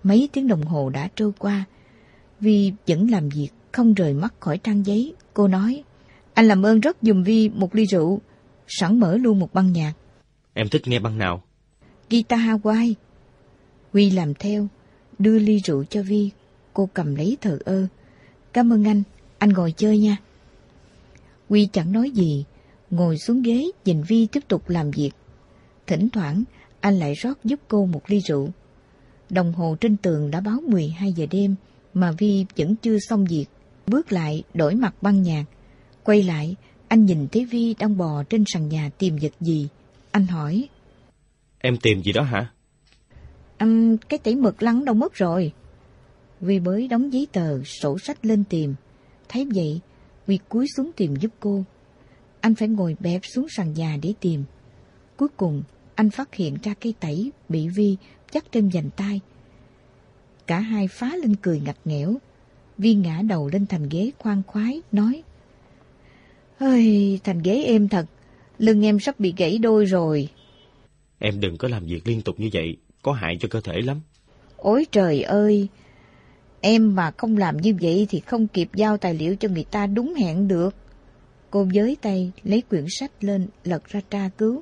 Mấy tiếng đồng hồ đã trôi qua, Vi vẫn làm việc không rời mắt khỏi trang giấy. Cô nói, anh làm ơn rót giùm Vi một ly rượu, sẵn mở luôn một băng nhạc. Em thích nghe băng nào? Guitar Hawaii. Huy làm theo, đưa ly rượu cho Vi. Cô cầm lấy thờ ơ. Cảm ơn anh, anh ngồi chơi nha. Huy chẳng nói gì, ngồi xuống ghế nhìn Vi tiếp tục làm việc. Thỉnh thoảng anh lại rót giúp cô một ly rượu. Đồng hồ trên tường đã báo mười hai giờ đêm mà Vi vẫn chưa xong việc. Bước lại đổi mặt băng nhạc. Quay lại, anh nhìn thấy Vi đang bò trên sàn nhà tìm vật gì. Anh hỏi, em tìm gì đó hả? Anh, cái tẩy mực lắng đâu mất rồi. Vi bới đóng giấy tờ, sổ sách lên tìm. Thấy vậy, Vi cúi xuống tìm giúp cô. Anh phải ngồi bẹp xuống sàn nhà để tìm. Cuối cùng, anh phát hiện ra cây tẩy bị Vi dắt trên vành tay. Cả hai phá lên cười ngặt nghẽo. Vi ngã đầu lên thành ghế khoan khoái, nói, ơi, thành ghế êm thật, lưng em sắp bị gãy đôi rồi. Em đừng có làm việc liên tục như vậy, có hại cho cơ thể lắm. Ôi trời ơi, em mà không làm như vậy thì không kịp giao tài liệu cho người ta đúng hẹn được. Cô với tay lấy quyển sách lên lật ra tra cứu.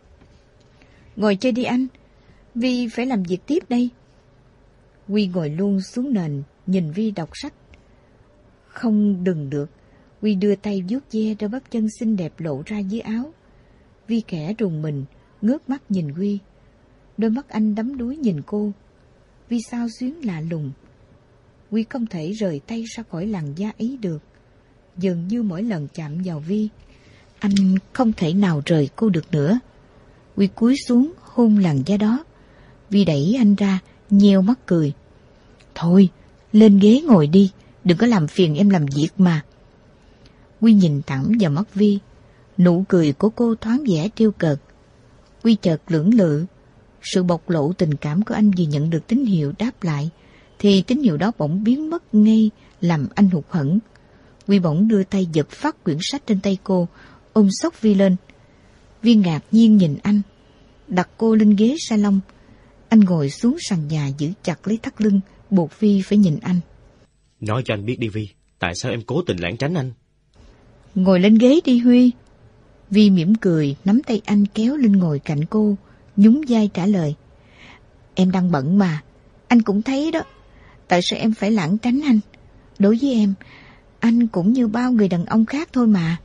Ngồi chơi đi anh, Vi phải làm việc tiếp đây. Huy ngồi luôn xuống nền, nhìn Vi đọc sách. Không đừng được, Huy đưa tay vuốt ve đôi bắp chân xinh đẹp lộ ra dưới áo. Vi khẽ rùng mình, ngước mắt nhìn Huy. Đôi mắt anh đắm đuối nhìn cô. Vi sao xuyến lạ lùng. Huy không thể rời tay ra khỏi làn da ấy được. Dường như mỗi lần chạm vào Vi, anh không thể nào rời cô được nữa. Huy cúi xuống hôn làn da đó. Vi đẩy anh ra, nheo mắt cười. Thôi, lên ghế ngồi đi, đừng có làm phiền em làm việc mà. Huy nhìn thẳng vào mắt Vi, nụ cười của cô thoáng vẻ trêu cợt. Huy chợt lưỡng lự, sự bộc lộ tình cảm của anh vừa nhận được tín hiệu đáp lại, thì tín hiệu đó bỗng biến mất ngay, làm anh hụt hẫng. Huy bỗng đưa tay giật phát quyển sách trên tay cô, ôm xốc Vi lên. Vi ngạc nhiên nhìn anh, đặt cô lên ghế salon. Anh ngồi xuống sàn nhà giữ chặt lấy thắt lưng, buộc Vi phải nhìn anh. Nói cho anh biết đi Vi, tại sao em cố tình lảng tránh anh? Ngồi lên ghế đi Huy. Vi mỉm cười, nắm tay anh kéo lên ngồi cạnh cô, nhún vai trả lời. Em đang bận mà, anh cũng thấy đó. Tại sao em phải lảng tránh anh? Đối với em, anh cũng như bao người đàn ông khác thôi mà.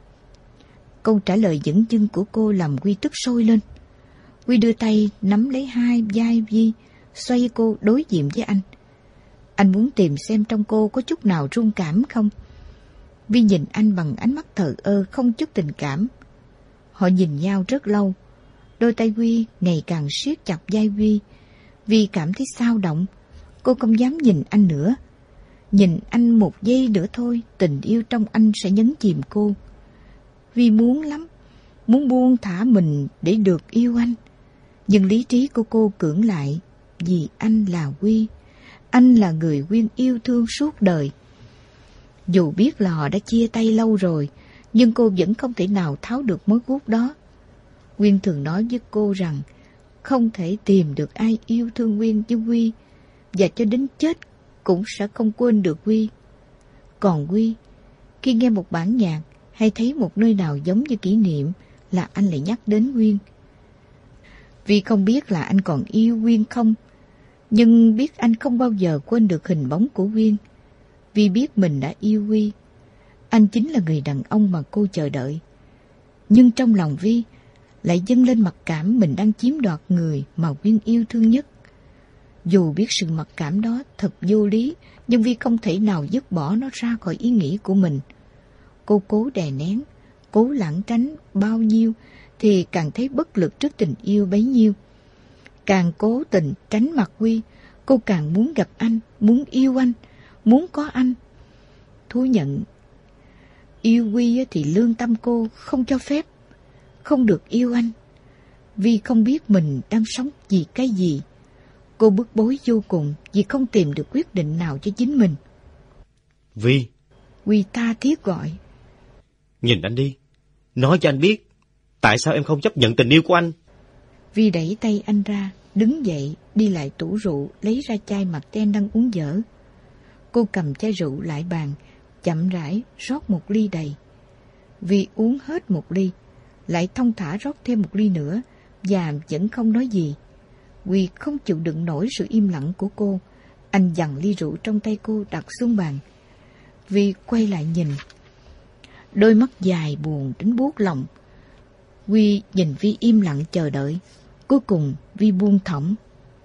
Câu trả lời dửng dưng của cô làm Huy tức sôi lên. Huy đưa tay nắm lấy hai vai Vi, xoay cô đối diện với anh. Anh muốn tìm xem trong cô có chút nào rung cảm không. Vi nhìn anh bằng ánh mắt thờ ơ, không chút tình cảm. Họ nhìn nhau rất lâu. Đôi tay Huy ngày càng siết chặt vai Vi. Vi cảm thấy xao động. Cô không dám nhìn anh nữa. Nhìn anh một giây nữa thôi, tình yêu trong anh sẽ nhấn chìm cô. Vi muốn lắm, muốn buông thả mình để được yêu anh. Nhưng lý trí của cô cưỡng lại, vì anh là Huy. Anh là người Quyên yêu thương suốt đời. Dù biết là họ đã chia tay lâu rồi, nhưng cô vẫn không thể nào tháo được mối guốc đó. Quyên thường nói với cô rằng không thể tìm được ai yêu thương Quyên như Huy, và cho đến chết cũng sẽ không quên được Huy. Còn Huy, khi nghe một bản nhạc hay thấy một nơi nào giống như kỷ niệm là anh lại nhắc đến Quyên. Vì không biết là anh còn yêu Quyên không, nhưng biết anh không bao giờ quên được hình bóng của Quyên. Vì biết mình đã yêu Huy, anh chính là người đàn ông mà cô chờ đợi. Nhưng trong lòng Vi lại dâng lên mặc cảm mình đang chiếm đoạt người mà Quyên yêu thương nhất. Dù biết sự mặc cảm đó thật vô lý, nhưng Vi không thể nào dứt bỏ nó ra khỏi ý nghĩ của mình. Cô cố đè nén, cố lảng tránh bao nhiêu thì càng thấy bất lực trước tình yêu bấy nhiêu. Càng cố tình tránh mặt Huy, cô càng muốn gặp anh, muốn yêu anh, muốn có anh. Thú nhận, yêu Huy thì lương tâm cô không cho phép, không được yêu anh. Vi không biết mình đang sống vì cái gì. Cô bức bối vô cùng vì không tìm được quyết định nào cho chính mình. Vi! Huy tha thiết gọi. Nhìn anh đi, nói cho anh biết, tại sao em không chấp nhận tình yêu của anh? Vi đẩy tay anh ra, đứng dậy đi lại tủ rượu lấy ra chai mặt ten đang uống dở. Cô cầm chai rượu lại bàn, chậm rãi rót một ly đầy. Vi uống hết một ly, lại thong thả rót thêm một ly nữa và vẫn không nói gì. Huy không chịu đựng nổi sự im lặng của cô. Anh giằng ly rượu trong tay cô đặt xuống bàn. Vi quay lại nhìn, đôi mắt dài buồn đến buốt lòng. Huy nhìn Vi im lặng chờ đợi. Cuối cùng Vi buông thõng: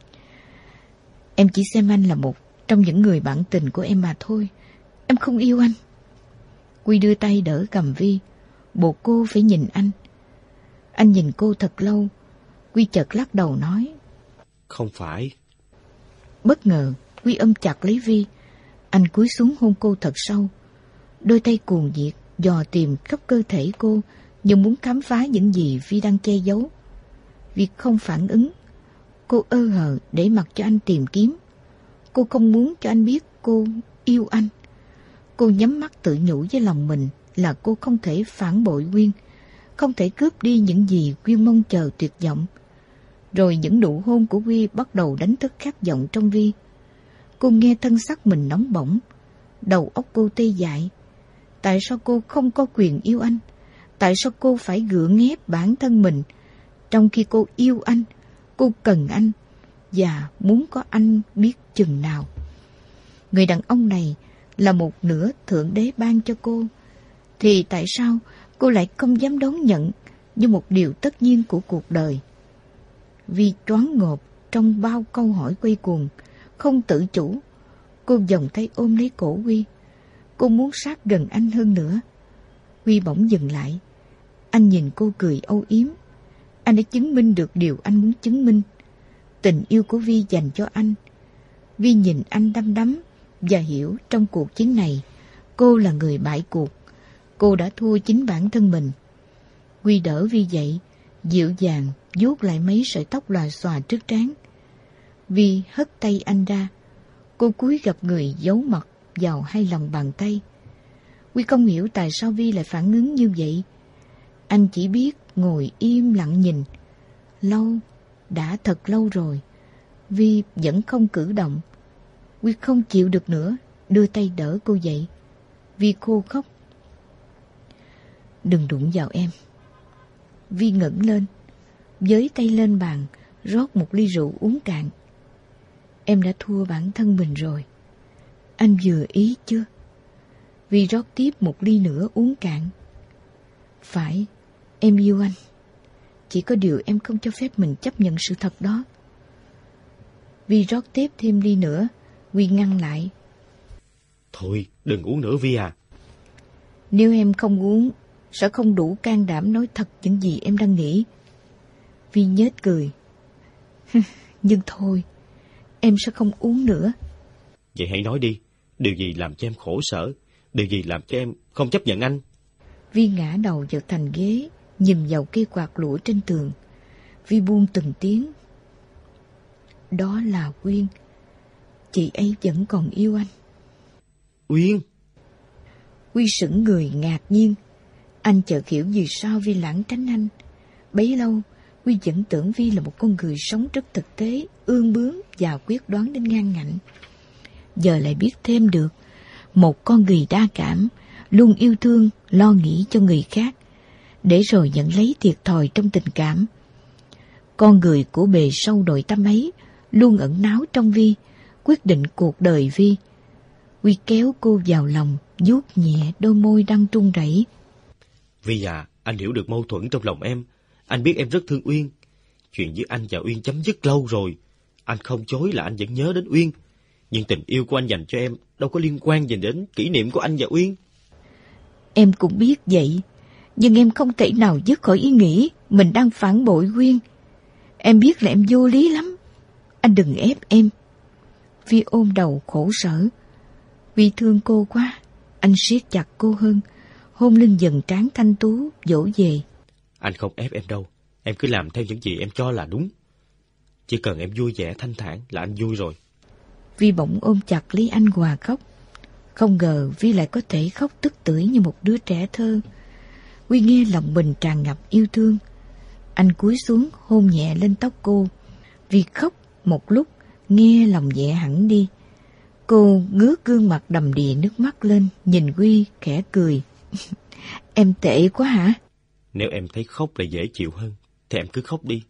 "Em chỉ xem anh là một trong những người bạn tình của em mà thôi. Em không yêu anh." Huy đưa tay đỡ cầm Vi, buộc cô phải nhìn anh. Anh nhìn cô thật lâu. Huy chợt lắc đầu nói: "Không phải." Bất ngờ Huy ôm chặt lấy Vi. Anh cúi xuống hôn cô thật sâu. Đôi tay cuồng nhiệt dò tìm khắp cơ thể cô, như muốn khám phá những gì Vi đang che giấu. Vi không phản ứng. Cô ơ hờ để mặc cho anh tìm kiếm. Cô không muốn cho anh biết cô yêu anh. Cô nhắm mắt tự nhủ với lòng mình là cô không thể phản bội Quyên, không thể cướp đi những gì Quyên mong chờ tuyệt vọng. Rồi những nụ hôn của Huy bắt đầu đánh thức khát vọng trong Vi. Cô nghe thân xác mình nóng bỏng, đầu óc cô tê dại. Tại sao cô không có quyền yêu anh? Tại sao cô phải gượng ép bản thân mình, trong khi cô yêu anh, cô cần anh và muốn có anh biết chừng nào? Người đàn ông này là một nửa Thượng Đế ban cho cô, thì tại sao cô lại không dám đón nhận như một điều tất nhiên của cuộc đời? Vi choáng ngợp trong bao câu hỏi quay cuồng, không tự chủ. Cô vòng tay ôm lấy cổ Huy. Cô muốn sát gần anh hơn nữa. Huy bỗng dừng lại. Anh nhìn cô cười âu yếm. Anh đã chứng minh được điều anh muốn chứng minh. Tình yêu của Vi dành cho anh. Vi nhìn anh đăm đắm và hiểu trong cuộc chiến này, cô là người bại cuộc. Cô đã thua chính bản thân mình. Huy đỡ Vi dậy, dịu dàng vuốt lại mấy sợi tóc lòa xòa trước trán. Vi hất tay anh ra. Cô cúi gập người giấu mặt vào hai lòng bàn tay. Huy không hiểu tại sao Vi lại phản ứng như vậy. Anh chỉ biết ngồi im lặng nhìn. Lâu, đã thật lâu rồi, Vi vẫn không cử động. Huy không chịu được nữa, đưa tay đỡ cô dậy. Vi khô khóc: "Đừng đụng vào em." Vi ngẩng lên, với tay lên bàn, rót một ly rượu uống cạn. "Em đã thua bản thân mình rồi. Anh vừa ý chưa?" Vi rót tiếp một ly nữa uống cạn. "Phải, em yêu anh. Chỉ có điều em không cho phép mình chấp nhận sự thật đó." Vi rót tiếp thêm ly nữa. Huy ngăn lại: "Thôi, đừng uống nữa Vi à." "Nếu em không uống, sẽ không đủ can đảm nói thật những gì em đang nghĩ." Vi nhếch cười: "Nhưng thôi, em sẽ không uống nữa." "Vậy hãy nói đi, điều gì làm cho em khổ sở? Điều gì làm cho em không chấp nhận anh?" Vi ngã đầu vào thành ghế, nhìn vào cây quạt lụa trên tường. Vi buông từng tiếng: "Đó là Uyên. Chị ấy vẫn còn yêu anh." "Uyên?" Huy sững người ngạc nhiên. Anh chợt hiểu vì sao Vi lảng tránh anh. Bấy lâu, Huy vẫn tưởng Vi là một con người sống rất thực tế, ương bướng và quyết đoán đến ngang ngạnh. Giờ lại biết thêm được, một con người đa cảm, luôn yêu thương, lo nghĩ cho người khác, để rồi nhận lấy thiệt thòi trong tình cảm. Con người của bề sâu nội tâm ấy luôn ẩn náu trong Vi, quyết định cuộc đời Vi. Huy kéo cô vào lòng, vuốt nhẹ đôi môi đang run rẩy. "Vi à, anh hiểu được mâu thuẫn trong lòng em. Anh biết em rất thương Uyên. Chuyện giữa anh và Uyên chấm dứt lâu rồi. Anh không chối là anh vẫn nhớ đến Uyên. Nhưng tình yêu của anh dành cho em đâu có liên quan gì đến kỷ niệm của anh và Uyên." "Em cũng biết vậy, nhưng em không thể nào dứt khỏi ý nghĩ mình đang phản bội Uyên. Em biết là em vô lý lắm. Anh đừng ép em." Vi ôm đầu khổ sở. Vì thương cô quá, anh siết chặt cô hơn, hôn lên dần trán thanh tú, dỗ về: "Anh không ép em đâu. Em cứ làm theo những gì em cho là đúng. Chỉ cần em vui vẻ thanh thản là anh vui rồi." Vi bỗng ôm chặt lấy anh hòa khóc. Không ngờ Vi lại có thể khóc tức tưởi như một đứa trẻ thơ. Vi nghe lòng mình tràn ngập yêu thương. Anh cúi xuống hôn nhẹ lên tóc cô. Vi khóc một lúc, nghe lòng nhẹ hẳn đi. Cô ngước gương mặt đầm đìa nước mắt lên, nhìn Huy khẽ cười. Em tệ quá hả? Nếu em thấy khóc là dễ chịu hơn, thì em cứ khóc đi.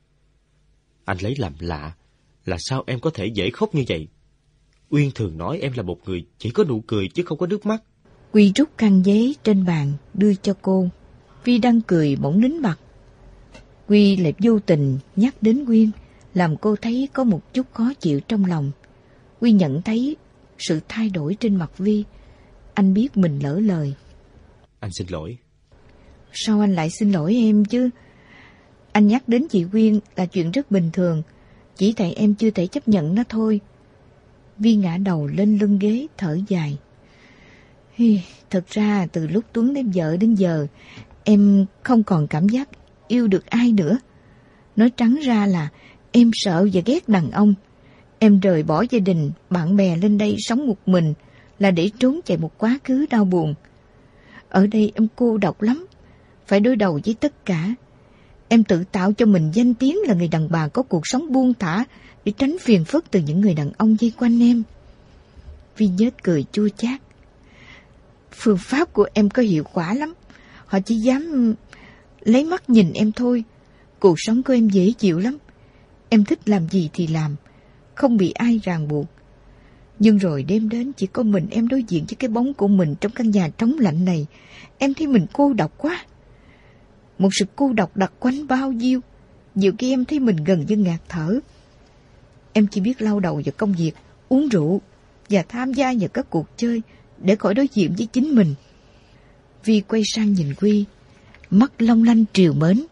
Anh lấy làm lạ, là sao em có thể dễ khóc như vậy? Uyên thường nói em là một người chỉ có nụ cười chứ không có nước mắt. Huy rút khăn giấy trên bàn đưa cho cô. Vi đang cười bỗng nín bặt. Huy lại vô tình nhắc đến Uyên, làm cô thấy có một chút khó chịu trong lòng. Huy nhận thấy sự thay đổi trên mặt Vi. Anh biết mình lỡ lời. Anh xin lỗi. Sao anh lại xin lỗi em chứ? Anh nhắc đến chị Uyên là chuyện rất bình thường, chỉ tại em chưa thể chấp nhận nó thôi. Vi ngã đầu lên lưng ghế thở dài. Hi, thật ra từ lúc Tuấn đem vợ đến giờ, em không còn cảm giác yêu được ai nữa. Nói trắng ra là em sợ và ghét đàn ông. Em rời bỏ gia đình, bạn bè lên đây sống một mình là để trốn chạy một quá khứ đau buồn. Ở đây em cô độc lắm, phải đối đầu với tất cả. Em tự tạo cho mình danh tiếng là người đàn bà có cuộc sống buông thả để tránh phiền phức từ những người đàn ông vây quanh em. Vi nhếch cười chua chát. Phương pháp của em có hiệu quả lắm. Họ chỉ dám lấy mắt nhìn em thôi. Cuộc sống của em dễ chịu lắm. Em thích làm gì thì làm, không bị ai ràng buộc. Nhưng rồi đêm đến chỉ có mình em đối diện với cái bóng của mình trong căn nhà trống lạnh này. Em thấy mình cô độc quá. Một sự cô độc đặc quánh bao nhiêu. Nhiều khi em thấy mình gần như ngạt thở. Em chỉ biết lau đầu vào công việc, uống rượu và tham gia vào các cuộc chơi để khỏi đối diện với chính mình. Vi quay sang nhìn Huy, mắt long lanh trìu mến.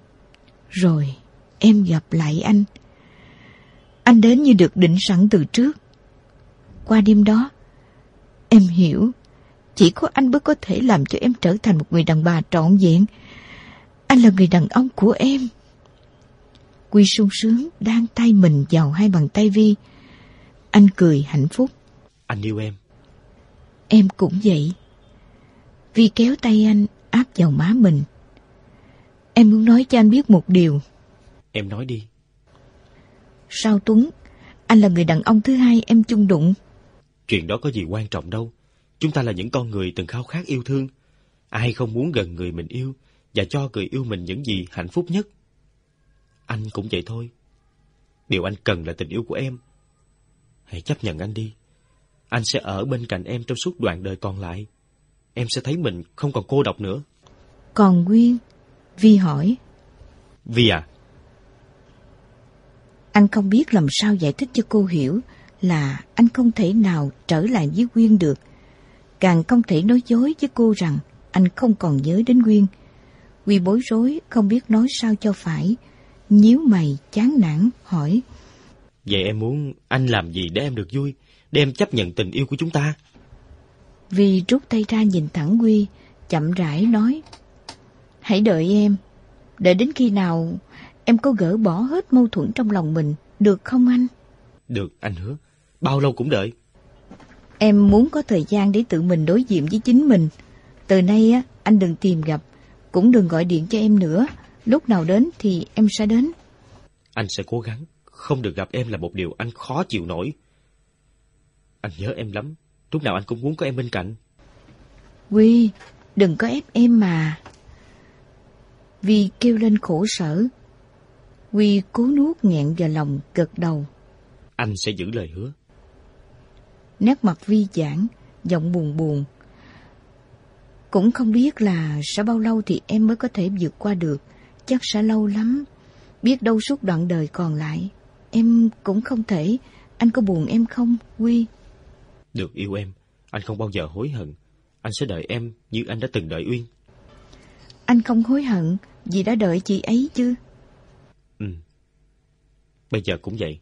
Rồi em gặp lại anh. Anh đến như được định sẵn từ trước. Qua đêm đó, em hiểu chỉ có anh mới có thể làm cho em trở thành một người đàn bà trọn vẹn. Anh là người đàn ông của em. Huy sung sướng đan tay mình vào hai bàn tay Vi. Anh cười hạnh phúc. Anh yêu em. Em cũng vậy. Vi kéo tay anh áp vào má mình. Em muốn nói cho anh biết một điều. Em nói đi. Sau Tuấn, anh là người đàn ông thứ hai em chung đụng. Chuyện đó có gì quan trọng đâu. Chúng ta là những con người từng khao khát yêu thương. Ai không muốn gần người mình yêu và cho người yêu mình những gì hạnh phúc nhất. Anh cũng vậy thôi. Điều anh cần là tình yêu của em. Hãy chấp nhận anh đi. Anh sẽ ở bên cạnh em trong suốt đoạn đời còn lại. Em sẽ thấy mình không còn cô độc nữa. Còn Nguyên? Vi hỏi. Vi à? Anh không biết làm sao giải thích cho cô hiểu là anh không thể nào trở lại với Nguyên được. Càng không thể nói dối với cô rằng anh không còn nhớ đến Nguyên. Huy bối rối không biết nói sao cho phải, nhíu mày chán nản hỏi. Vậy em muốn anh làm gì để em được vui, để em chấp nhận tình yêu của chúng ta? Vi rút tay ra nhìn thẳng Huy, chậm rãi nói. Hãy đợi em, đợi đến khi nào em có gỡ bỏ hết mâu thuẫn trong lòng mình, được không anh? Được, anh hứa. Bao lâu cũng đợi. Em muốn có thời gian để tự mình đối diện với chính mình. Từ nay á, anh đừng tìm gặp, cũng đừng gọi điện cho em nữa. Lúc nào đến thì em sẽ đến. Anh sẽ cố gắng. Không được gặp em là một điều anh khó chịu nổi. Anh nhớ em lắm. Lúc nào anh cũng muốn có em bên cạnh. Huy, đừng có ép em mà. Vi kêu lên khổ sở. Huy cố nuốt nghẹn vào lòng, gật đầu. Anh sẽ giữ lời hứa. Nét mặt Vi giãn, giọng buồn buồn. Cũng không biết là sẽ bao lâu thì em mới có thể vượt qua được. Chắc sẽ lâu lắm. Biết đâu suốt đoạn đời còn lại em cũng không thể. Anh có buồn em không, Huy? Được yêu em, anh không bao giờ hối hận. Anh sẽ đợi em như anh đã từng đợi Uyên. Anh không hối hận vì đã đợi chị ấy chứ? Ừ. Bây giờ cũng vậy.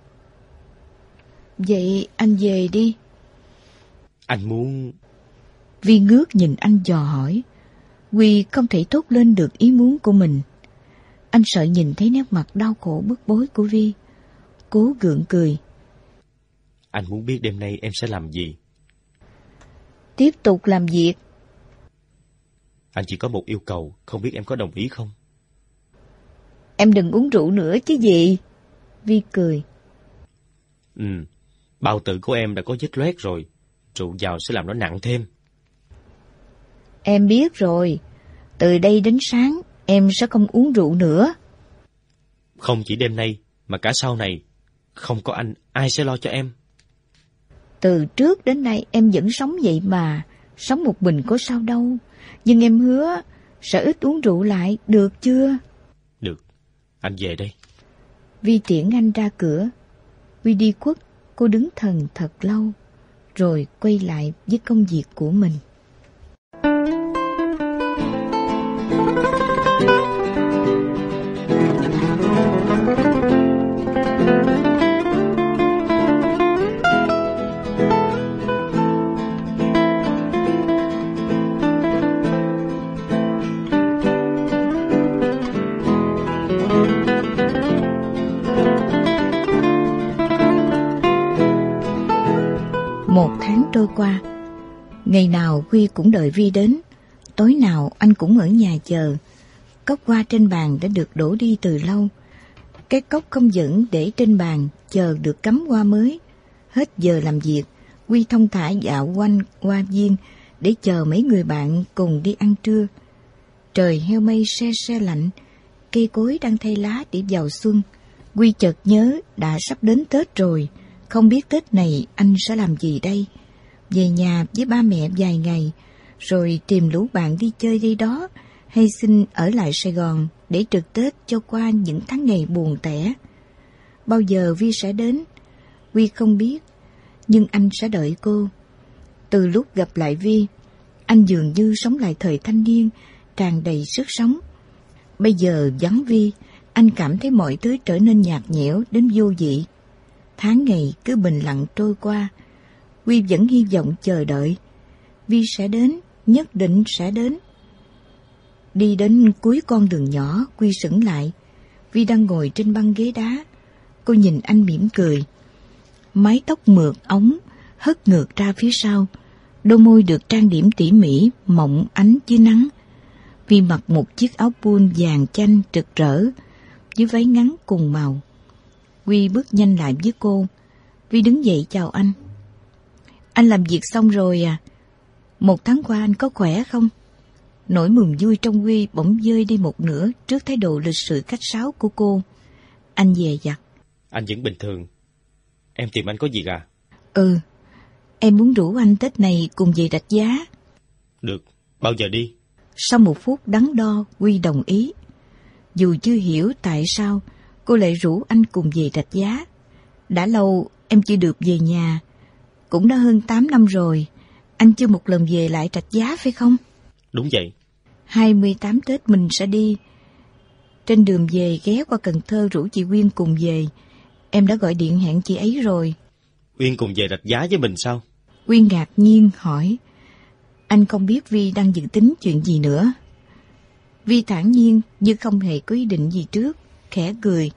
Vậy anh về đi. Anh muốn... Vi ngước nhìn anh dò hỏi. Huy không thể thốt lên được ý muốn của mình. Anh sợ nhìn thấy nét mặt đau khổ bức bối của Vi. Cố gượng cười. Anh muốn biết đêm nay em sẽ làm gì? Tiếp tục làm việc. Anh chỉ có một yêu cầu, không biết em có đồng ý không? Em đừng uống rượu nữa chứ gì. Vi cười. Ừ, bao tử của em đã có vết loét rồi, rượu vào sẽ làm nó nặng thêm. Em biết rồi, từ đây đến sáng em sẽ không uống rượu nữa. Không chỉ đêm nay, mà cả sau này, không có anh, ai sẽ lo cho em? Từ trước đến nay em vẫn sống vậy mà, sống một mình có sao đâu. Nhưng em hứa sẽ ít uống rượu lại, được chưa? Được, anh về đây. Vi tiễn anh ra cửa. Vi đi khuất, cô đứng thần thật lâu, rồi quay lại với công việc của mình. Một tháng trôi qua, ngày nào Huy cũng đợi Vi đến, tối nào anh cũng ở nhà chờ. Cốc hoa trên bàn đã được đổ đi từ lâu. Cái cốc không dẫn để trên bàn chờ được cắm hoa mới. Hết giờ làm việc, Huy thong thả dạo quanh hoa viên để chờ mấy người bạn cùng đi ăn trưa. Trời heo mây se se lạnh, cây cối đang thay lá để vào xuân. Huy chợt nhớ đã sắp đến Tết rồi, không biết Tết này anh sẽ làm gì đây? Về nhà với ba mẹ vài ngày, rồi tìm lũ bạn đi chơi đi đó, hay xin ở lại Sài Gòn để trực Tết cho qua những tháng ngày buồn tẻ. Bao giờ Vi sẽ đến? Vi không biết, nhưng anh sẽ đợi cô. Từ lúc gặp lại Vi, anh dường như sống lại thời thanh niên, tràn đầy sức sống. Bây giờ vắng Vi, anh cảm thấy mọi thứ trở nên nhạt nhẽo đến vô vị. Tháng ngày cứ bình lặng trôi qua, Vi vẫn hy vọng chờ đợi. Vi sẽ đến, nhất định sẽ đến. Đi đến cuối con đường nhỏ, Vi sững lại. Vi đang ngồi trên băng ghế đá. Cô nhìn anh mỉm cười. Mái tóc mượt ống, hất ngược ra phía sau. Đôi môi được trang điểm tỉ mỉ, mọng ánh dưới nắng. Vi mặc một chiếc áo pun vàng chanh rực rỡ, với váy ngắn cùng màu. Vi bước nhanh lại với cô. Vi đứng dậy chào anh. Anh làm việc xong rồi à? Một tháng qua anh có khỏe không? Nỗi mừng vui trong Huy bỗng vơi đi một nửa trước thái độ lịch sự khách sáo của cô. Anh dè dặt. Anh vẫn bình thường. Em tìm anh có việc à? Ừ, em muốn rủ anh Tết này cùng về Rạch Giá. Được, bao giờ đi? Sau một phút đắn đo, Huy đồng ý. Dù chưa hiểu tại sao cô lại rủ anh cùng về Rạch Giá. Đã lâu em chưa được về nhà. Cũng đã hơn tám năm rồi, anh chưa một lần về lại Rạch Giá phải không? Đúng vậy. hai mươi tám Tết mình sẽ đi. Trên đường về ghé qua Cần Thơ rủ chị Uyên cùng về. Em đã gọi điện hẹn chị ấy rồi. Uyên cùng về Rạch Giá với mình sao? Uyên ngạc nhiên hỏi. Anh không biết Vi đang dự tính chuyện gì nữa. Vi thản nhiên như không hề có ý định gì trước, khẽ cười.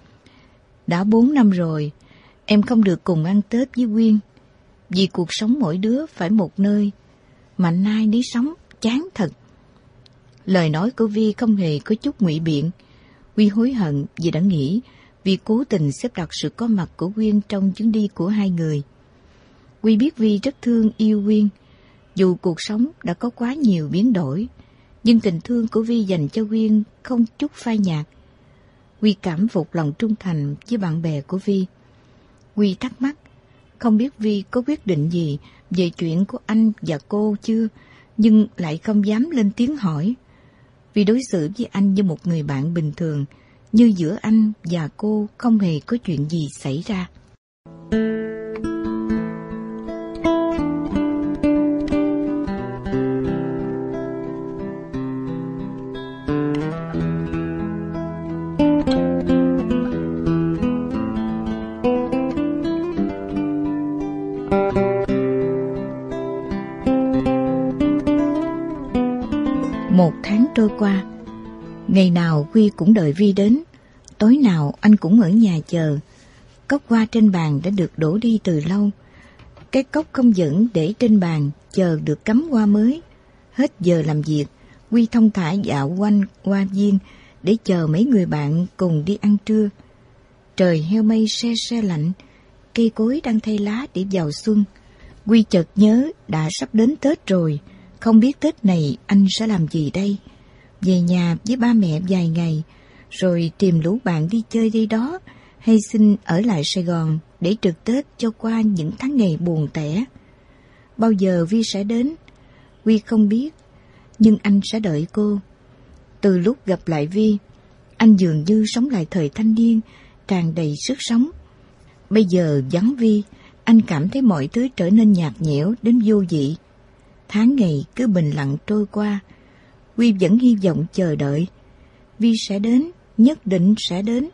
Đã bốn năm rồi, em không được cùng ăn Tết với Uyên. Vì cuộc sống mỗi đứa phải một nơi, mà nay nấy sống chán thật. Lời nói của Vi không hề có chút ngụy biện. Vi hối hận vì đã nghĩ, vì cố tình xếp đặt sự có mặt của Uyên trong chuyến đi của hai người. Vi biết Vi rất thương yêu Uyên. Dù cuộc sống đã có quá nhiều biến đổi, nhưng tình thương của Vi dành cho Uyên không chút phai nhạt. Vi cảm phục lòng trung thành với bạn bè của Vi. Vi thắc mắc, không biết Vi có quyết định gì về chuyện của anh và cô chưa, nhưng lại không dám lên tiếng hỏi. Vi đối xử với anh như một người bạn bình thường, như giữa anh và cô không hề có chuyện gì xảy ra. Một tháng trôi qua, ngày nào Huy cũng đợi Vi đến, tối nào anh cũng ở nhà chờ. Cốc hoa trên bàn đã được đổ đi từ lâu. Cái cốc không dẫn để trên bàn chờ được cắm hoa mới. Hết giờ làm việc, Huy thong thả dạo quanh hoa viên để chờ mấy người bạn cùng đi ăn trưa. Trời heo mây se se lạnh, cây cối đang thay lá để vào xuân. Quy chợt nhớ đã sắp đến Tết rồi, không biết Tết này anh sẽ làm gì đây? Về nhà với ba mẹ vài ngày, rồi tìm lũ bạn đi chơi đi đó, hay xin ở lại Sài Gòn để trực Tết cho qua những tháng ngày buồn tẻ. Bao giờ Vi sẽ đến? Vi không biết, nhưng anh sẽ đợi cô. Từ lúc gặp lại Vi, anh dường như sống lại thời thanh niên, tràn đầy sức sống. Bây giờ vắng Vi, anh cảm thấy mọi thứ trở nên nhạt nhẽo đến vô vị. Tháng ngày cứ bình lặng trôi qua, Vi vẫn hy vọng chờ đợi. Vi sẽ đến, nhất định sẽ đến.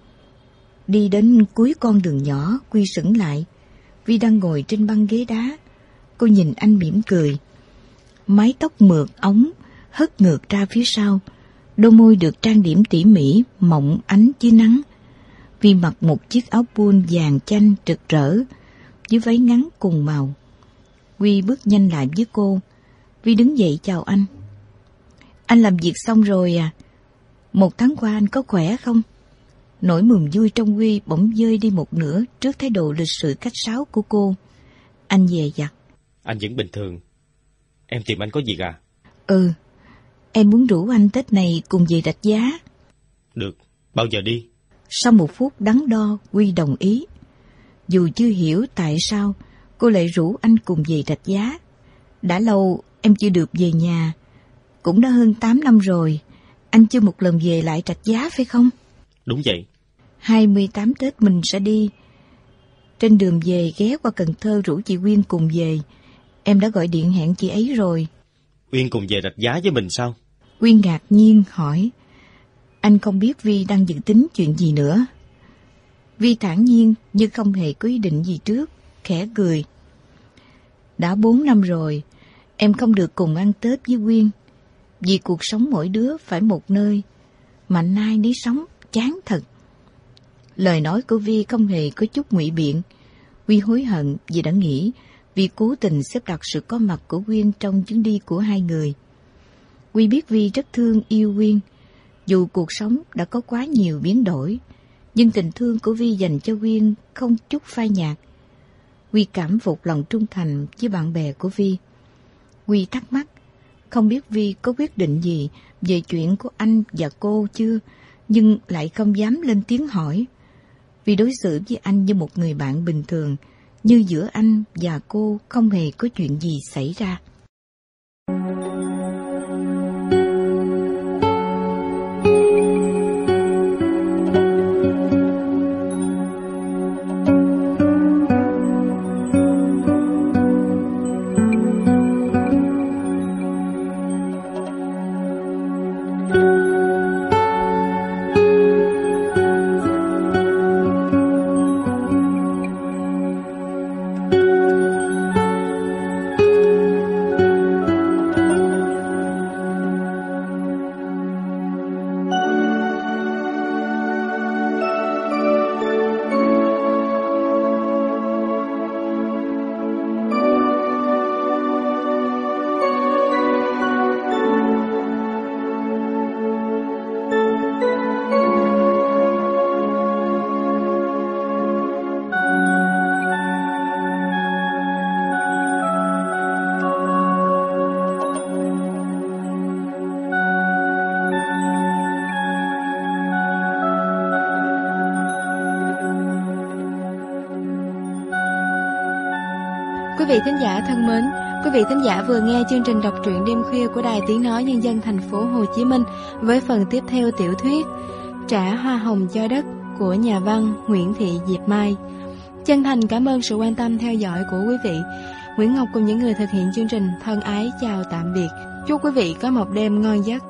Đi đến cuối con đường nhỏ, Quy sững lại. Vi đang ngồi trên băng ghế đá. Cô nhìn anh mỉm cười. Mái tóc mượt ống, hất ngược ra phía sau. Đôi môi được trang điểm tỉ mỉ, mọng ánh dưới nắng. Vi mặc một chiếc áo buôn vàng chanh rực rỡ, với váy ngắn cùng màu. Quy bước nhanh lại với cô. Vi đứng dậy chào anh. Anh làm việc xong rồi à? Một tháng qua anh có khỏe không? Nỗi mừng vui trong Quy bỗng vơi đi một nửa trước thái độ lịch sự khách sáo của cô. Anh dè dặt. Anh vẫn bình thường. Em tìm anh có việc à? Ừ, em muốn rủ anh Tết này cùng về Rạch Giá. Được, bao giờ đi? Sau một phút đắn đo, Quy đồng ý. Dù chưa hiểu tại sao cô lại rủ anh cùng về Rạch Giá. Đã lâu em chưa được về nhà. Cũng đã hơn tám năm rồi, anh chưa một lần về lại Rạch Giá phải không? Đúng vậy. hai mươi tám Tết mình sẽ đi. Trên đường về ghé qua Cần Thơ rủ chị Uyên cùng về. Em đã gọi điện hẹn chị ấy rồi. Uyên cùng về Rạch Giá với mình sao? Uyên ngạc nhiên hỏi. Anh không biết Vi đang dự tính chuyện gì nữa. Vi thản nhiên như không hề có ý định gì trước, khẽ cười. Đã bốn năm rồi, em không được cùng ăn Tết với Uyên. Vì cuộc sống mỗi đứa phải một nơi, mà nay nấy sống chán thật. Lời nói của Vi không hề có chút ngụy biện. Vi hối hận vì đã nghĩ, vì cố tình xếp đặt sự có mặt của Uyên trong chuyến đi của hai người. Vi biết Vi rất thương yêu Uyên. Dù cuộc sống đã có quá nhiều biến đổi, nhưng tình thương của Vi dành cho Uyên không chút phai nhạt. Vi cảm phục lòng trung thành với bạn bè của Vi. Vi thắc mắc, không biết Vi có quyết định gì về chuyện của anh và cô chưa, nhưng lại không dám lên tiếng hỏi. Vi đối xử với anh như một người bạn bình thường, như giữa anh và cô không hề có chuyện gì xảy ra. Quý vị thính giả thân mến, quý vị thính giả vừa nghe chương trình đọc truyện đêm khuya của Đài Tiếng Nói Nhân dân thành phố Hồ Chí Minh với phần tiếp theo tiểu thuyết Trả Hoa Hồng Cho Đất của nhà văn Nguyễn Thị Diệp Mai. Chân thành cảm ơn sự quan tâm theo dõi của quý vị. Nguyễn Ngọc cùng những người thực hiện chương trình thân ái chào tạm biệt. Chúc quý vị có một đêm ngon giấc.